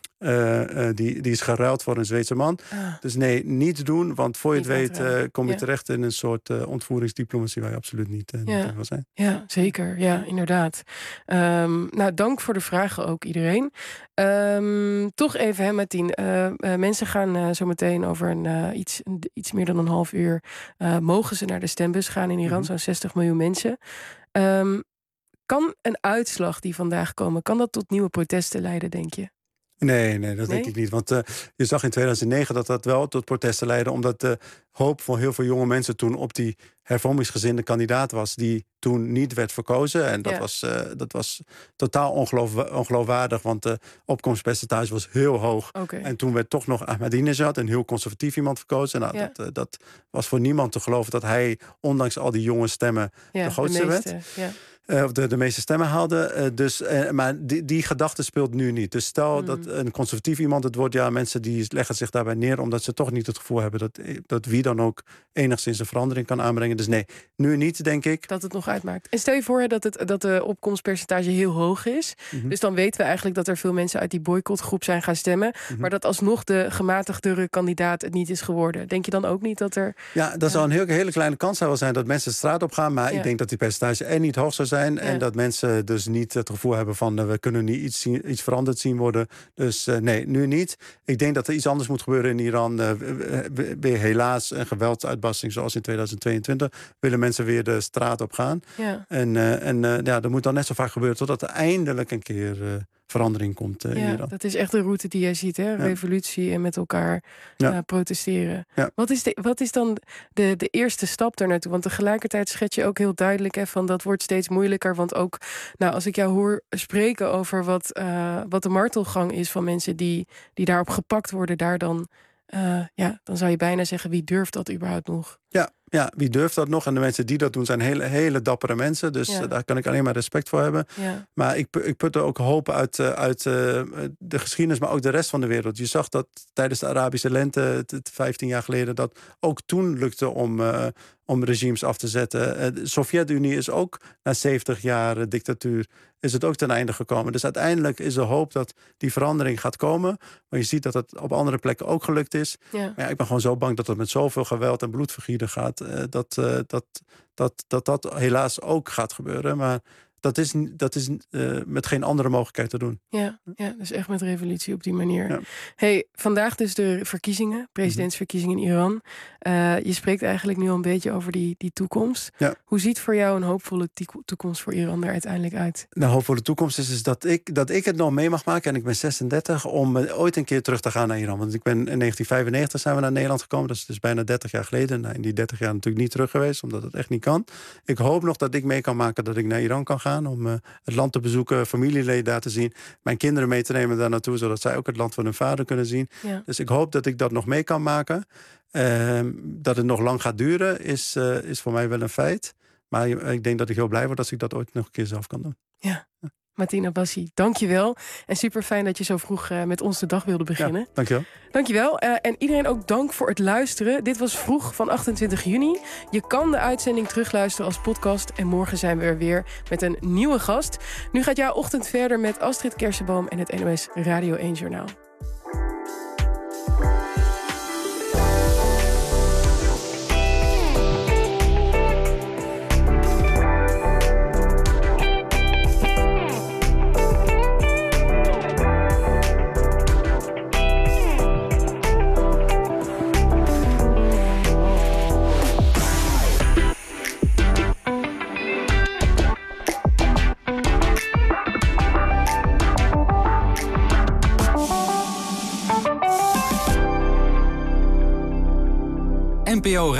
S5: Uh, uh, die, die is geruild voor een Zweedse man. Ah. Dus nee, niet doen, want voor je niet het weet... Uh, kom je ja. terecht in een soort uh, ontvoeringsdiplomatie... waar je absoluut niet, uh,
S3: ja.
S5: niet wil zijn.
S3: Ja, zeker. Ja, inderdaad. Um, nou, dank voor de vragen ook iedereen. Um, toch even, hè, Martien. Uh, uh, mensen gaan uh, zo meteen over een, uh, iets, een, iets meer dan een half uur... Uh, mogen ze naar de stembus gaan in Iran. Mm-hmm. Zo'n zestig miljoen mensen. Um, kan een uitslag die vandaag komen... kan dat tot nieuwe protesten leiden, denk je?
S5: Nee, nee, dat nee? denk ik niet. Want uh, je zag in tweeduizend negen dat dat wel tot protesten leidde... omdat de hoop van heel veel jonge mensen toen op die hervormingsgezinde kandidaat was... die toen niet werd verkozen. En dat, ja. was, uh, dat was totaal ongeloof, ongeloofwaardig... want de opkomstpercentage was heel hoog.
S3: Okay.
S5: En toen werd toch nog Ahmadinejad, een heel conservatief iemand, verkozen. Nou, ja. dat, uh, dat was voor niemand te geloven dat hij, ondanks al die jonge stemmen... Ja, de grootste de meeste, werd. Ja. Uh, of de, de meeste stemmen haalde. Uh, dus, uh, maar die, die gedachte speelt nu niet. Dus stel mm. dat een conservatief iemand het wordt... ja, mensen die leggen zich daarbij neer... omdat ze toch niet het gevoel hebben... dat, dat wie dan ook enigszins een verandering kan aanbrengen. Dus nee, nu niet, denk ik.
S3: Dat het nog uitmaakt. En stel je voor dat, het, dat de opkomstpercentage heel hoog is. Mm-hmm. Dus dan weten we eigenlijk dat er veel mensen... uit die boycottgroep zijn gaan stemmen. Mm-hmm. Maar dat alsnog de gematigdere kandidaat het niet is geworden. Denk je dan ook niet dat er...
S5: Ja, dat ja. zou een heel, hele kleine kans wel zijn... dat mensen de straat op gaan. Maar ja. ik denk dat die percentage er niet hoog zou zijn... Ja. En dat mensen dus niet het gevoel hebben van... Uh, we kunnen niet iets, zien, iets veranderd zien worden. Dus uh, nee, nu niet. Ik denk dat er iets anders moet gebeuren in Iran. Uh, weer helaas een geweldsuitbarsting zoals in tweeduizend tweeëntwintig... willen mensen weer de straat op gaan.
S3: Ja.
S5: En, uh, en uh, ja, dat moet dan net zo vaak gebeuren... totdat er eindelijk een keer... Uh, verandering komt uh,
S3: ja,
S5: in Iran.
S3: Dat is echt de route die jij ziet, hè? Ja. Revolutie en met elkaar
S5: ja.
S3: uh, protesteren.
S5: Ja.
S3: Wat, is de, wat is dan de, de eerste stap daar naartoe? Want tegelijkertijd schets je ook heel duidelijk... Hè, van dat wordt steeds moeilijker. Want ook, nou, als ik jou hoor spreken over wat, uh, wat de martelgang is... van mensen die, die daarop gepakt worden... daar dan, uh, ja, dan zou je bijna zeggen, wie durft dat überhaupt nog?
S5: Ja, ja, wie durft dat nog? En de mensen die dat doen zijn hele, hele dappere mensen. Dus ja. uh, daar kan ik alleen maar respect voor hebben.
S3: Ja.
S5: Maar ik, ik put er ook hoop uit, uh, uit uh, de geschiedenis, maar ook de rest van de wereld. Je zag dat tijdens de Arabische lente, vijftien jaar geleden, dat ook toen lukte om, uh, om regimes af te zetten. Uh, de Sovjet-Unie is ook na zeventig jaar uh, dictatuur, is het ook ten einde gekomen. Dus uiteindelijk is er hoop dat die verandering gaat komen. Maar je ziet dat het op andere plekken ook gelukt is.
S3: Ja.
S5: Maar ja, ik ben gewoon zo bang dat het met zoveel geweld en bloedvergieten gaat. Uh, dat, uh, dat, dat, dat dat helaas ook gaat gebeuren. Maar dat is, dat is uh, met geen andere mogelijkheid te doen.
S3: Ja, ja, dus echt met revolutie op die manier.
S5: Ja.
S3: Hey, vandaag dus de verkiezingen, presidentsverkiezingen in Iran. Uh, je spreekt eigenlijk nu al een beetje over die, die toekomst.
S5: Ja.
S3: Hoe ziet voor jou een hoopvolle toekomst voor Iran er uiteindelijk uit?
S5: De hoopvolle toekomst is, is dat, ik, dat ik het nog mee mag maken. En ik ben zesendertig, om ooit een keer terug te gaan naar Iran. Want ik ben in negentien vijfennegentig zijn we naar Nederland gekomen. Dat is dus bijna dertig jaar geleden. Nou, in die dertig jaar natuurlijk niet terug geweest, omdat het echt niet kan. Ik hoop nog dat ik mee kan maken dat ik naar Iran kan gaan. Om uh, het land te bezoeken, familieleden daar te zien. Mijn kinderen mee te nemen daar naartoe, zodat zij ook het land van hun vader kunnen zien.
S3: Ja.
S5: Dus ik hoop dat ik dat nog mee kan maken. Uh, dat het nog lang gaat duren, is, uh, is voor mij wel een feit. Maar ik denk dat ik heel blij word als ik dat ooit nog een keer zelf kan doen.
S3: Ja. Martin Abbasi, dank je wel. En super fijn dat je zo vroeg uh, met ons de dag wilde beginnen.
S5: Ja, dank je wel.
S3: Dank je wel. Uh, en iedereen ook dank voor het luisteren. Dit was Vroeg van achtentwintig juni. Je kan de uitzending terugluisteren als podcast. En morgen zijn we er weer met een nieuwe gast. Nu gaat jouw ochtend verder met Astrid Kersenboom en het N O S Radio één Journaal.
S1: N P O